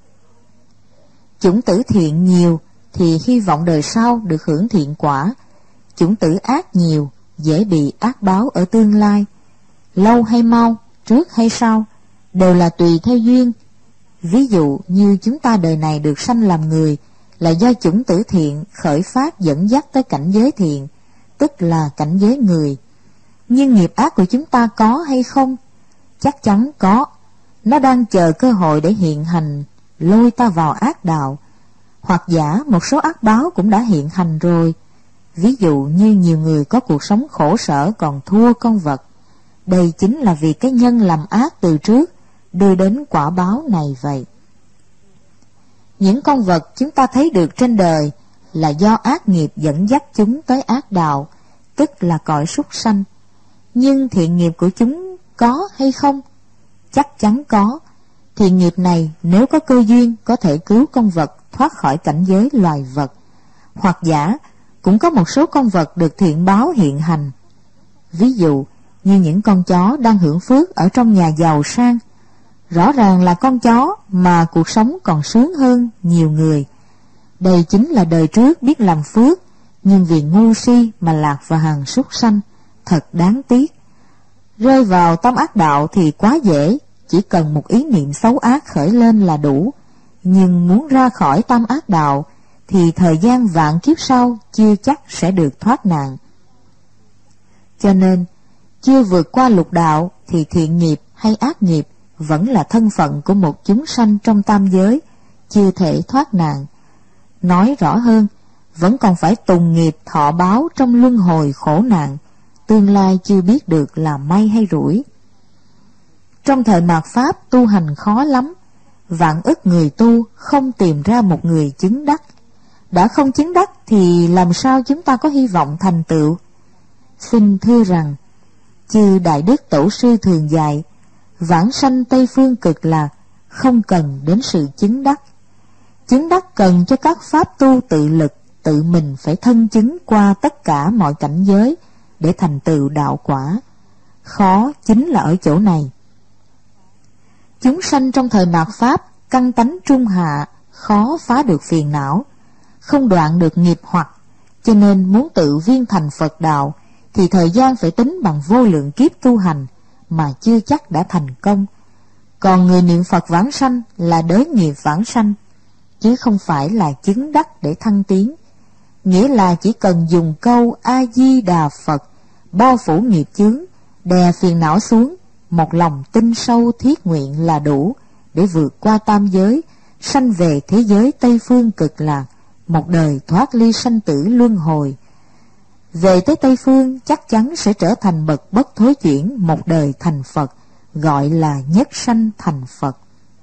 S2: Chủng tử thiện nhiều thì hy vọng đời sau được hưởng thiện quả. Chủng tử ác nhiều dễ bị ác báo ở tương lai. Lâu hay mau, trước hay sau đều là tùy theo duyên. Ví dụ như chúng ta đời này được sanh làm người là do chủng tử thiện khởi phát dẫn dắt tới cảnh giới thiện, tức là cảnh giới người. Nhưng nghiệp ác của chúng ta có hay không? Chắc chắn có. Nó đang chờ cơ hội để hiện hành, lôi ta vào ác đạo. Hoặc giả một số ác báo cũng đã hiện hành rồi. Ví dụ như nhiều người có cuộc sống khổ sở còn thua con vật. Đây chính là vì cái nhân làm ác từ trước đưa đến quả báo này vậy. Những con vật chúng ta thấy được trên đời là do ác nghiệp dẫn dắt chúng tới ác đạo, tức là cõi súc sanh. Nhưng thiện nghiệp của chúng có hay không? Chắc chắn có. Thiện nghiệp này nếu có cơ duyên có thể cứu con vật thoát khỏi cảnh giới loài vật. Hoặc giả cũng có một số con vật được thiện báo hiện hành. Ví dụ như những con chó đang hưởng phước ở trong nhà giàu sang. Rõ ràng là con chó mà cuộc sống còn sướng hơn nhiều người. Đây chính là đời trước biết làm phước, nhưng vì ngu si mà lạc vào hàng súc sanh, thật đáng tiếc. Rơi vào tâm ác đạo thì quá dễ, chỉ cần một ý niệm xấu ác khởi lên là đủ. Nhưng muốn ra khỏi tâm ác đạo thì thời gian vạn kiếp sau chưa chắc sẽ được thoát nạn. Cho nên, chưa vượt qua lục đạo thì thiện nghiệp hay ác nghiệp vẫn là thân phận của một chúng sanh trong tam giới, chưa thể thoát nạn. Nói rõ hơn, vẫn còn phải tùng nghiệp thọ báo trong luân hồi khổ nạn, tương lai chưa biết được là may hay rủi. Trong thời mạt Pháp tu hành khó lắm, vạn ức người tu không tìm ra một người chứng đắc. Đã không chứng đắc thì làm sao chúng ta có hy vọng thành tựu? Xin thưa rằng, chư Đại Đức Tổ Sư thường dạy, vãng sanh Tây Phương Cực Lạc không cần đến sự chứng đắc. Chứng đắc cần cho các pháp tu tự lực, tự mình phải thân chứng qua tất cả mọi cảnh giới để thành tựu đạo quả. Khó chính là ở chỗ này. Chúng sanh trong thời mạt Pháp căn tánh trung hạ, khó phá được phiền não, không đoạn được nghiệp hoặc, cho nên muốn tự viên thành Phật đạo thì thời gian phải tính bằng vô lượng kiếp tu hành mà chưa chắc đã thành công. Còn người niệm Phật vãng sanh là đới nghiệp vãng sanh, chứ không phải là chứng đắc để thăng tiến. Nghĩa là chỉ cần dùng câu A-di-đà Phật bao phủ nghiệp chướng, đè phiền não xuống, một lòng tin sâu thiết nguyện là đủ để vượt qua tam giới, sanh về thế giới Tây Phương Cực Lạc, một đời thoát ly sanh tử luân hồi. Về tới Tây Phương chắc chắn sẽ trở thành bậc bất thối chuyển, một đời thành Phật, gọi là nhất sanh thành Phật.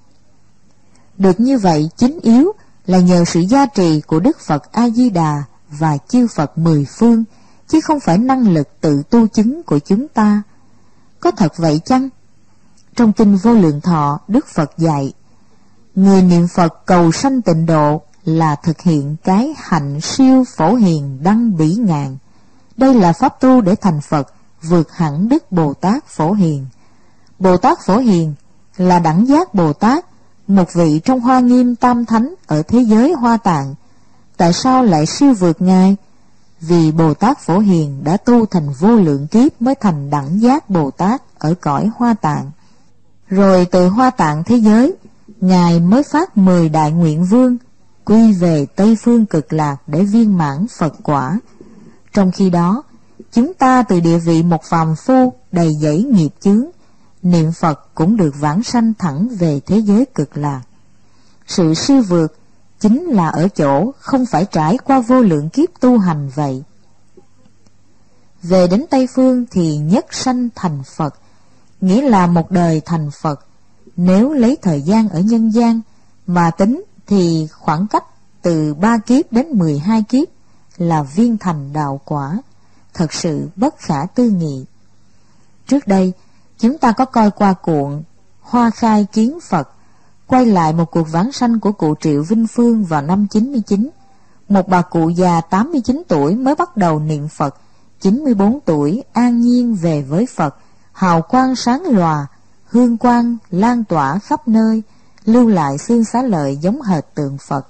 S2: Được như vậy chính yếu là nhờ sự gia trì của Đức Phật A-di-đà và chư Phật mười phương, chứ không phải năng lực tự tu chứng của chúng ta. Có thật vậy chăng? Trong kinh Vô Lượng Thọ, Đức Phật dạy, người niệm Phật cầu sanh tịnh độ là thực hiện cái hạnh siêu phổ hiền đăng bỉ ngạn. Đây là pháp tu để thành Phật, vượt hẳn Đức Bồ Tát Phổ Hiền. Bồ Tát Phổ Hiền là đẳng giác Bồ Tát, một vị trong Hoa Nghiêm Tam Thánh ở thế giới Hoa Tạng. Tại sao lại siêu vượt Ngài? Vì Bồ Tát Phổ Hiền đã tu thành vô lượng kiếp mới thành đẳng giác Bồ Tát ở cõi Hoa Tạng. Rồi từ Hoa Tạng thế giới, Ngài mới phát mười đại nguyện vương, quy về Tây Phương Cực Lạc để viên mãn Phật quả. Trong khi đó, chúng ta từ địa vị một phàm phu đầy dẫy nghiệp chướng, niệm Phật cũng được vãng sanh thẳng về thế giới Cực Lạc. Sự siêu vượt chính là ở chỗ không phải trải qua vô lượng kiếp tu hành vậy. Về đến Tây Phương thì nhất sanh thành Phật, nghĩa là một đời thành Phật. Nếu lấy thời gian ở nhân gian mà tính thì khoảng cách từ ba kiếp đến mười hai kiếp là viên thành đạo quả, thật sự bất khả tư nghị. Trước đây, chúng ta có coi qua cuộn Hoa Khai Kiến Phật, quay lại một cuộc vãng sanh của cụ Triệu Vinh Phương vào năm chín mươi chín. Một bà cụ già tám mươi chín tuổi mới bắt đầu niệm Phật, chín mươi bốn tuổi an nhiên về với Phật, hào quang sáng lòa, hương quang lan tỏa khắp nơi, lưu lại xương xá lợi giống hệt tượng Phật.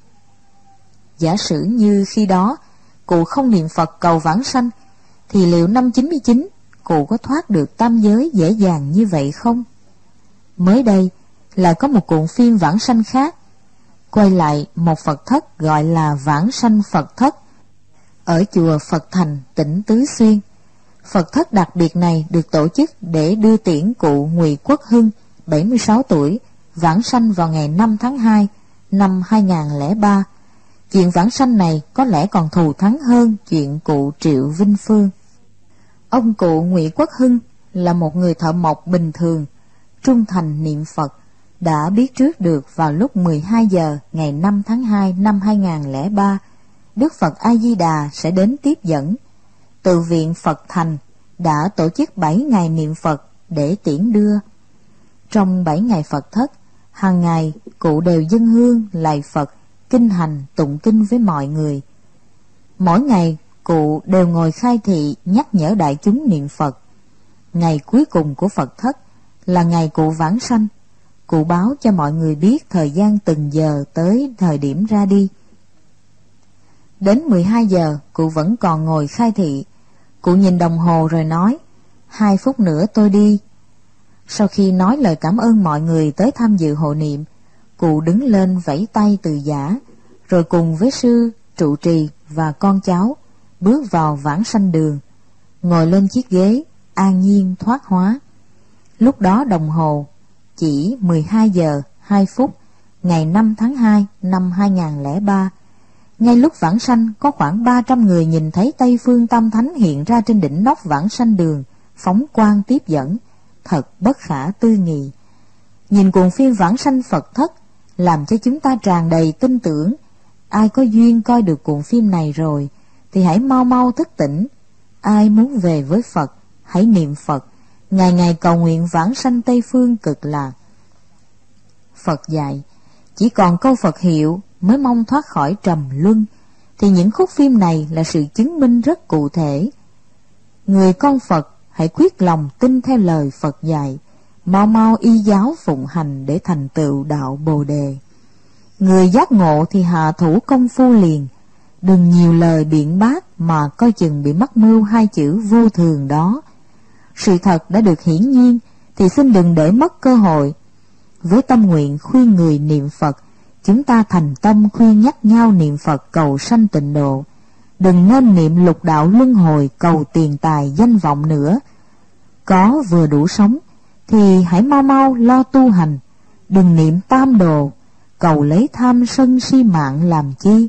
S2: Giả sử như khi đó cụ không niệm Phật cầu vãng sanh, thì liệu năm chín mươi chín cụ có thoát được tam giới dễ dàng như vậy không? Mới đây lại có một cuộn phim vãng sanh khác, quay lại một Phật thất gọi là Vãng Sanh Phật Thất ở chùa Phật Thành, tỉnh Tứ Xuyên. Phật thất đặc biệt này được tổ chức để đưa tiễn cụ Ngụy Quốc Hưng, bảy mươi sáu tuổi, vãng sanh vào ngày năm tháng hai năm hai nghìn không trăm lẻ ba. Chuyện vãng sanh này có lẽ còn thù thắng hơn chuyện cụ Triệu Vinh Phương. Ông cụ Ngụy Quốc Hưng là một người thợ mộc bình thường, trung thành niệm Phật, đã biết trước được vào lúc mười hai giờ ngày năm tháng hai năm hai nghìn không trăm lẻ ba, Đức Phật A Di Đà sẽ đến tiếp dẫn. Từ viện Phật Thành đã tổ chức bảy ngày niệm Phật để tiễn đưa. Trong bảy ngày Phật thất, hàng ngày cụ đều dâng hương lạy Phật, kinh hành tụng kinh với mọi người. Mỗi ngày cụ đều ngồi khai thị nhắc nhở đại chúng niệm Phật. Ngày cuối cùng của Phật thất là ngày cụ vãng sanh. Cụ báo cho mọi người biết thời gian từng giờ tới thời điểm ra đi. Đến mười hai giờ cụ vẫn còn ngồi khai thị. Cụ nhìn đồng hồ rồi nói: Hai phút nữa tôi đi. Sau khi nói lời cảm ơn mọi người tới tham dự hộ niệm, cụ đứng lên vẫy tay từ giã, rồi cùng với sư, trụ trì và con cháu bước vào vãng sanh đường, ngồi lên chiếc ghế, an nhiên thoát hóa. Lúc đó đồng hồ chỉ mười hai giờ hai phút ngày năm tháng hai năm hai nghìn không trăm lẻ ba. Ngay lúc vãng sanh, có khoảng ba trăm người nhìn thấy Tây Phương Tam Thánh hiện ra trên đỉnh nóc vãng sanh đường, phóng quang tiếp dẫn, thật bất khả tư nghị. Nhìn cuộn phim vãng sanh Phật thất làm cho chúng ta tràn đầy tin tưởng. Ai có duyên coi được cuộn phim này rồi thì hãy mau mau thức tỉnh. Ai muốn về với Phật, hãy niệm Phật, ngày ngày cầu nguyện vãng sanh Tây Phương Cực Lạc. Phật dạy, chỉ còn câu Phật hiệu mới mong thoát khỏi trầm luân, thì những khúc phim này là sự chứng minh rất cụ thể. Người con Phật hãy quyết lòng tin theo lời Phật dạy, mau mau y giáo phụng hành để thành tựu đạo Bồ Đề. Người giác ngộ thì hạ thủ công phu liền, đừng nhiều lời biện bác mà coi chừng bị mắc mưu hai chữ vô thường đó. Sự thật đã được hiển nhiên thì xin đừng để mất cơ hội. Với tâm nguyện khuyên người niệm Phật, chúng ta thành tâm khuyên nhắc nhau niệm Phật cầu sanh tịnh độ. Đừng nên niệm lục đạo luân hồi cầu tiền tài danh vọng nữa. Có vừa đủ sống thì hãy mau mau lo tu hành. Đừng niệm tam đồ, cầu lấy tham sân si mạng làm chi.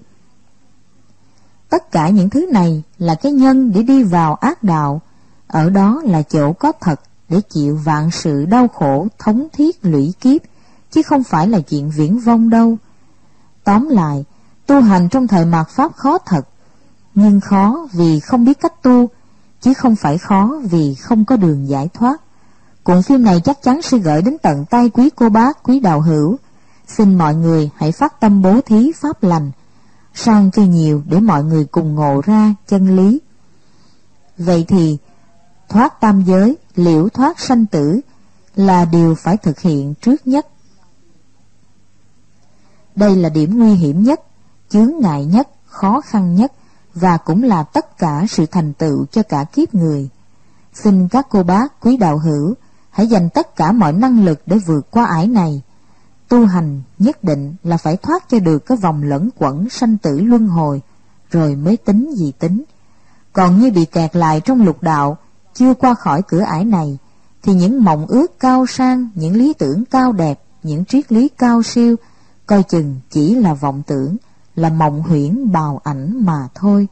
S2: Tất cả những thứ này là cái nhân để đi vào ác đạo. Ở đó là chỗ có thật để chịu vạn sự đau khổ thống thiết lũy kiếp, chứ không phải là chuyện viển vông đâu. Tóm lại, tu hành trong thời mạt Pháp khó thật, nhưng khó vì không biết cách tu, chứ không phải khó vì không có đường giải thoát. Cuộn phim này chắc chắn sẽ gửi đến tận tay quý cô bác, quý đạo hữu.
S1: xin mọi người hãy phát tâm bố thí pháp lành, sang cho nhiều để mọi người cùng ngộ ra chân lý. Vậy thì thoát tam giới, liễu thoát sanh tử là điều phải thực hiện trước nhất. Đây là điểm nguy hiểm nhất, chướng ngại nhất, khó khăn nhất, và cũng là tất cả sự thành tựu cho cả kiếp người. Xin các cô bác, quý đạo hữu, hãy dành tất cả mọi năng lực để vượt qua ải này. Tu hành nhất định là phải thoát cho được cái vòng lẫn quẩn sanh tử luân hồi, rồi mới tính gì tính. Còn như bị kẹt lại trong lục đạo, chưa qua khỏi cửa ải này, thì những mộng ước cao sang, những lý tưởng cao đẹp, những triết lý cao siêu, coi chừng chỉ là vọng tưởng, là mộng huyễn bào ảnh mà thôi.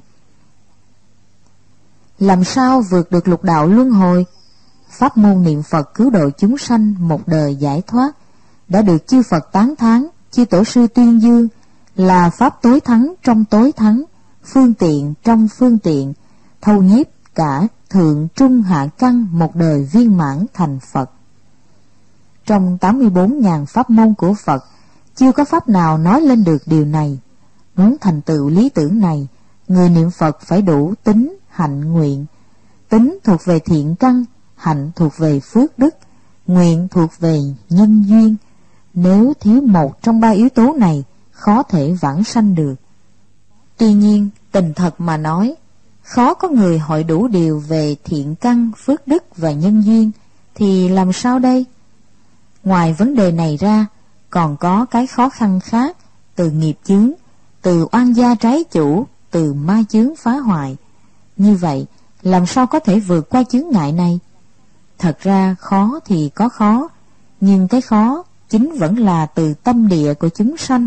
S1: Làm sao vượt được lục đạo luân hồi? Pháp môn niệm Phật cứu độ chúng sanh một đời giải thoát đã được chư Phật tán thán, chư tổ sư tuyên dương là pháp tối thắng trong tối thắng, phương tiện trong phương tiện, thâu nhiếp cả thượng trung hạ căn một đời viên mãn thành Phật. Trong tám mươi bốn nghìn pháp môn của Phật, chưa có pháp nào nói lên được điều này. Muốn thành tựu lý tưởng này, người niệm Phật phải đủ tín, hạnh, nguyện. Tín thuộc về thiện căn, hạnh thuộc về phước đức, nguyện thuộc về nhân duyên. Nếu thiếu một trong ba yếu tố này, khó thể vãng sanh được. Tuy nhiên, tình thật mà nói, khó có người hội đủ điều về thiện căn, phước đức và nhân duyên, thì làm sao đây? Ngoài vấn đề này ra, còn có cái khó khăn khác, từ nghiệp chướng, từ oan gia trái chủ, từ ma chướng phá hoại. Như vậy, làm sao có thể vượt qua chướng ngại này? Thật ra khó thì có khó, nhưng cái khó chính vẫn là từ tâm địa của chúng sanh.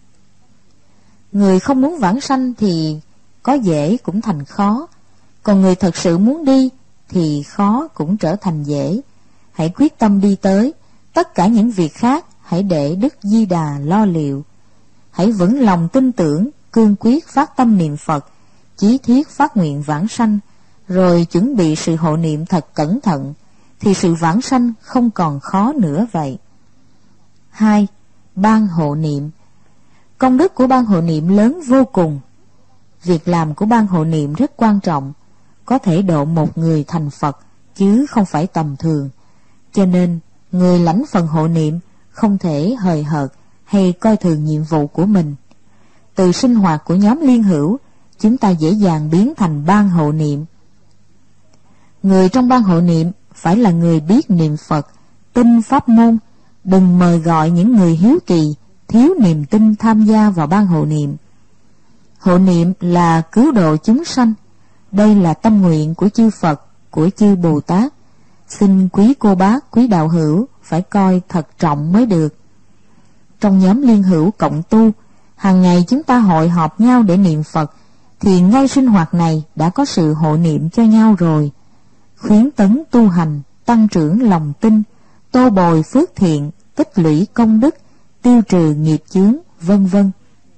S1: Người không muốn vãng sanh thì có dễ cũng thành khó, còn người thật sự muốn đi thì khó cũng trở thành dễ. Hãy quyết tâm đi tới, tất cả những việc khác hãy để Đức Di Đà lo liệu. Hãy vững lòng tin tưởng, cương quyết phát tâm niệm Phật, chí thiết phát nguyện vãng sanh, rồi chuẩn bị sự hộ niệm thật cẩn thận, thì sự vãng sanh không còn khó nữa vậy. Hai. Ban hộ niệm. Công đức của ban hộ niệm lớn vô cùng. Việc làm của ban hộ niệm rất quan trọng, có thể độ một người thành Phật, chứ không phải tầm thường. Cho nên, người lãnh phần hộ niệm không thể hời hợt hay coi thường nhiệm vụ của mình. Từ sinh hoạt của nhóm liên hữu, chúng ta dễ dàng biến thành ban hộ niệm. Người trong ban hộ niệm phải là người biết niệm Phật, tin pháp môn, đừng mời gọi những người hiếu kỳ, thiếu niềm tin tham gia vào ban hộ niệm. Hộ niệm là cứu độ chúng sanh, đây là tâm nguyện của chư Phật, của chư Bồ Tát. Xin quý cô bác, quý đạo hữu phải coi thật trọng mới được. Trong nhóm liên hữu cộng tu, hàng ngày chúng ta hội họp nhau để niệm Phật, thì ngay sinh hoạt này đã có sự hộ niệm cho nhau rồi. Khuyến tấn tu hành, tăng trưởng lòng tin, tô bồi phước thiện, tích lũy công đức, tiêu trừ nghiệp chướng, vân vân.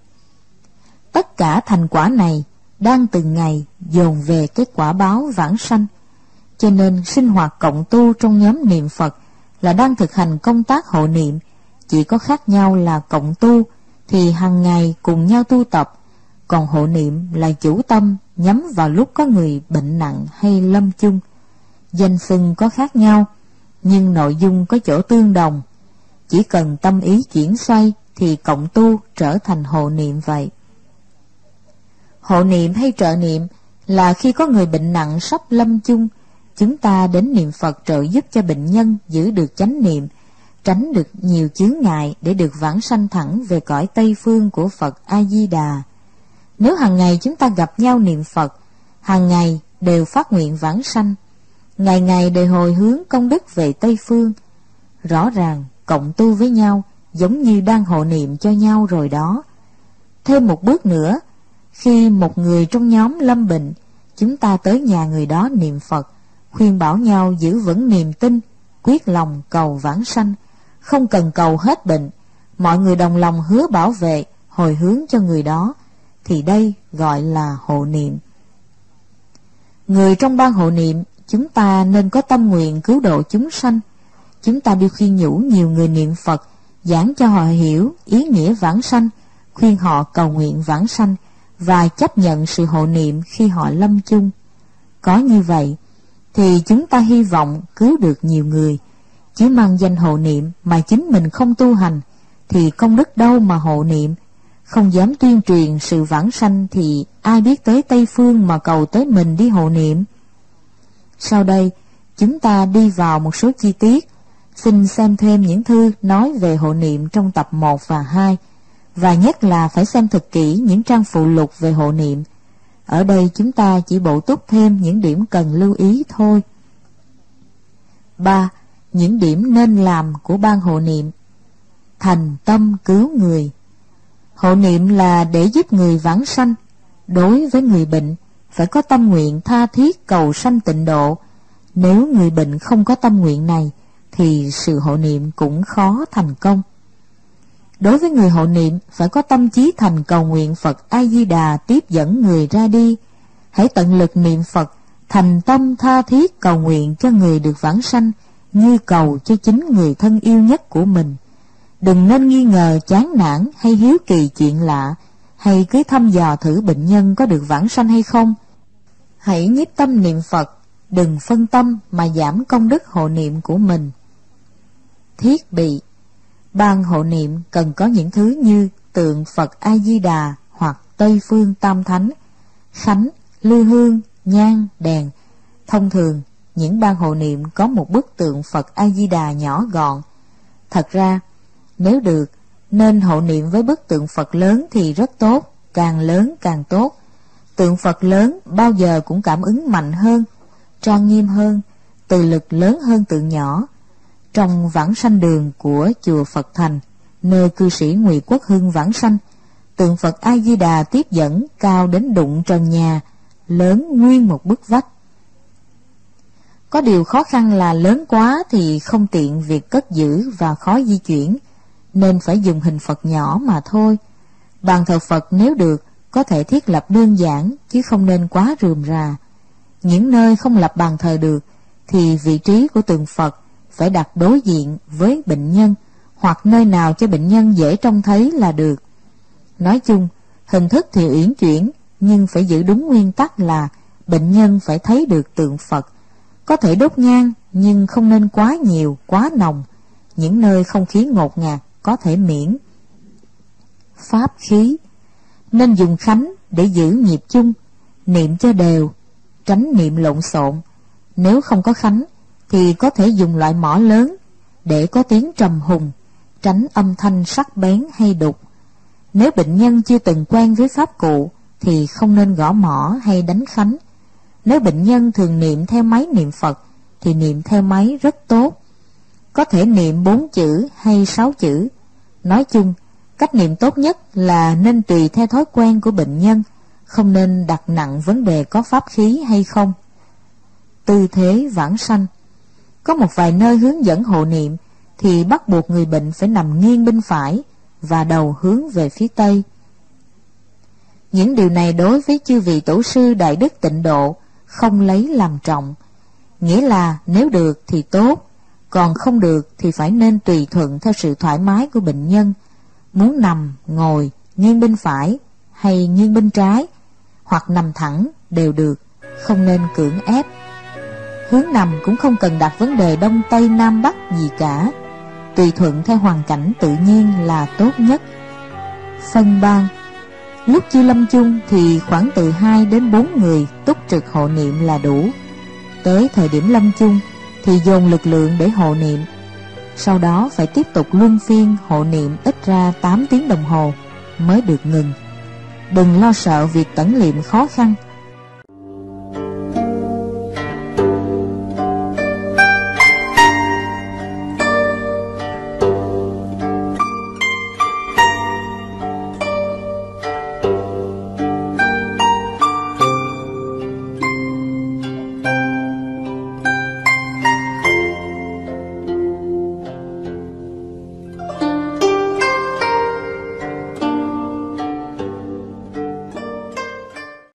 S1: Tất cả thành quả này đang từng ngày dồn về kết quả báo vãng sanh. Cho nên sinh hoạt cộng tu trong nhóm niệm Phật là đang thực hành công tác hộ niệm, chỉ có khác nhau là cộng tu thì hàng ngày cùng nhau tu tập, còn hộ niệm là chủ tâm nhắm vào lúc có người bệnh nặng hay lâm chung. Danh xưng có khác nhau, nhưng nội dung có chỗ tương đồng. Chỉ cần tâm ý chuyển xoay thì cộng tu trở thành hộ niệm vậy. Hộ niệm hay trợ niệm là khi có người bệnh nặng sắp lâm chung, chúng ta đến niệm Phật trợ giúp cho bệnh nhân giữ được chánh niệm, tránh được nhiều chướng ngại để được vãng sanh thẳng về cõi Tây Phương của Phật A-di-đà. Nếu hàng ngày chúng ta gặp nhau niệm Phật, hàng ngày đều phát nguyện vãng sanh, ngày ngày đều hồi hướng công đức về Tây Phương, rõ ràng cộng tu với nhau giống như đang hộ niệm cho nhau rồi đó. Thêm một bước nữa, khi một người trong nhóm lâm bệnh, chúng ta tới nhà người đó niệm Phật, khuyên bảo nhau giữ vững niềm tin, quyết lòng cầu vãng sanh, không cần cầu hết bệnh, mọi người đồng lòng hứa bảo vệ, hồi hướng cho người đó, thì đây gọi là hộ niệm. Người trong ban hộ niệm, chúng ta nên có tâm nguyện cứu độ chúng sanh. Chúng ta đi khuyên nhủ nhiều người niệm Phật,
S2: giảng cho họ hiểu ý nghĩa vãng sanh, khuyên họ cầu nguyện vãng sanh và chấp nhận sự hộ niệm khi họ lâm chung. Có như vậy thì chúng ta hy vọng cứu được nhiều người. Chỉ mang danh hộ niệm mà chính mình không tu hành thì công đức đâu mà hộ niệm. Không dám tuyên truyền sự vãng sanh thì ai biết tới Tây Phương mà cầu tới mình đi hộ niệm. Sau đây chúng ta đi vào một số chi tiết. Xin xem thêm những thư nói về hộ niệm trong tập một và hai, và nhất là phải xem thật kỹ những trang phụ lục về hộ niệm. Ở đây chúng ta chỉ bổ túc thêm những điểm cần lưu ý thôi. ba. Những điểm nên làm của ban hộ niệm. Thành tâm cứu người. Hộ niệm là để giúp người vãng sanh. Đối với người bệnh, phải có tâm nguyện tha thiết cầu sanh tịnh độ. Nếu người bệnh không có tâm nguyện này, thì sự hộ niệm cũng khó thành công. Đối với người hộ niệm, phải có tâm chí thành cầu nguyện Phật A-di-đà tiếp dẫn người ra đi. Hãy tận lực niệm Phật, thành tâm tha thiết cầu nguyện cho người được vãng sanh, như cầu cho chính người thân yêu nhất của mình. Đừng nên nghi ngờ, chán nản hay hiếu kỳ chuyện lạ, hay cứ thăm dò thử bệnh nhân có được vãng sanh hay không. Hãy nhiếp tâm niệm Phật, đừng phân tâm mà giảm công đức hộ niệm của mình. Thiết bị. Ban hộ niệm cần có những thứ như tượng Phật A-di-đà hoặc Tây Phương Tam Thánh, khánh, lư hương, nhang, đèn. Thông thường, những ban hộ niệm có một bức tượng Phật A-di-đà nhỏ gọn. Thật ra, nếu được, nên hộ niệm với bức tượng Phật lớn thì rất tốt, càng lớn càng tốt. Tượng Phật lớn bao giờ cũng cảm ứng mạnh hơn, trang nghiêm hơn, từ lực lớn hơn tượng nhỏ. Trong vãng sanh đường của chùa Phật Thành, nơi cư sĩ Ngụy Quốc Hưng vãng sanh, tượng Phật A-di-đà tiếp dẫn cao đến đụng trần nhà, lớn nguyên một bức vách. Có điều khó khăn là lớn quá thì không tiện việc cất giữ và khó di chuyển, nên phải dùng hình Phật nhỏ mà thôi. Bàn thờ Phật nếu được, có thể thiết lập đơn giản chứ không nên quá rườm rà. Những nơi không lập bàn thờ được thì vị trí của tượng Phật phải đặt đối diện với bệnh nhân, hoặc nơi nào cho bệnh nhân dễ trông thấy là được. Nói chung, hình thức thì uyển chuyển, nhưng phải giữ đúng nguyên tắc là bệnh nhân phải thấy được tượng Phật. Có thể đốt nhang, nhưng không nên quá nhiều, quá nồng. Những nơi không khí ngột ngạt có thể miễn. Pháp khí. Nên dùng khánh để giữ nhịp chung, niệm cho đều, tránh niệm lộn xộn. Nếu không có khánh thì có thể dùng loại mõ lớn để có tiếng trầm hùng, tránh âm thanh sắc bén hay đục. Nếu bệnh nhân chưa từng quen với pháp cụ thì không nên gõ mõ hay đánh khánh. Nếu bệnh nhân thường niệm theo máy niệm Phật thì niệm theo máy rất tốt. Có thể niệm bốn chữ hay sáu chữ. Nói chung, cách niệm tốt nhất là nên tùy theo thói quen của bệnh nhân, không nên đặt nặng vấn đề có pháp khí hay không. Tư thế vãng sanh. Có một vài nơi hướng dẫn hộ niệm thì bắt buộc người bệnh phải nằm nghiêng bên phải và đầu hướng về phía tây. Những điều này đối với chư vị tổ sư Đại Đức Tịnh Độ không lấy làm trọng. Nghĩa là nếu được thì tốt, còn không được thì phải nên tùy thuận theo sự thoải mái của bệnh nhân. Muốn nằm, ngồi, nghiêng bên phải hay nghiêng bên trái, hoặc nằm thẳng đều được, không nên cưỡng ép. Hướng nằm cũng không cần đặt vấn đề Đông Tây Nam Bắc gì cả, tùy thuận theo hoàn cảnh tự nhiên là tốt nhất. Phân ban. Lúc chưa lâm chung thì khoảng từ hai đến bốn người túc trực hộ niệm là đủ. Tới thời điểm lâm chung thì dồn lực lượng để hộ niệm. Sau đó phải tiếp tục luân phiên hộ niệm ít ra tám tiếng đồng hồ mới được ngừng. Đừng lo sợ việc tẩn liệm khó khăn.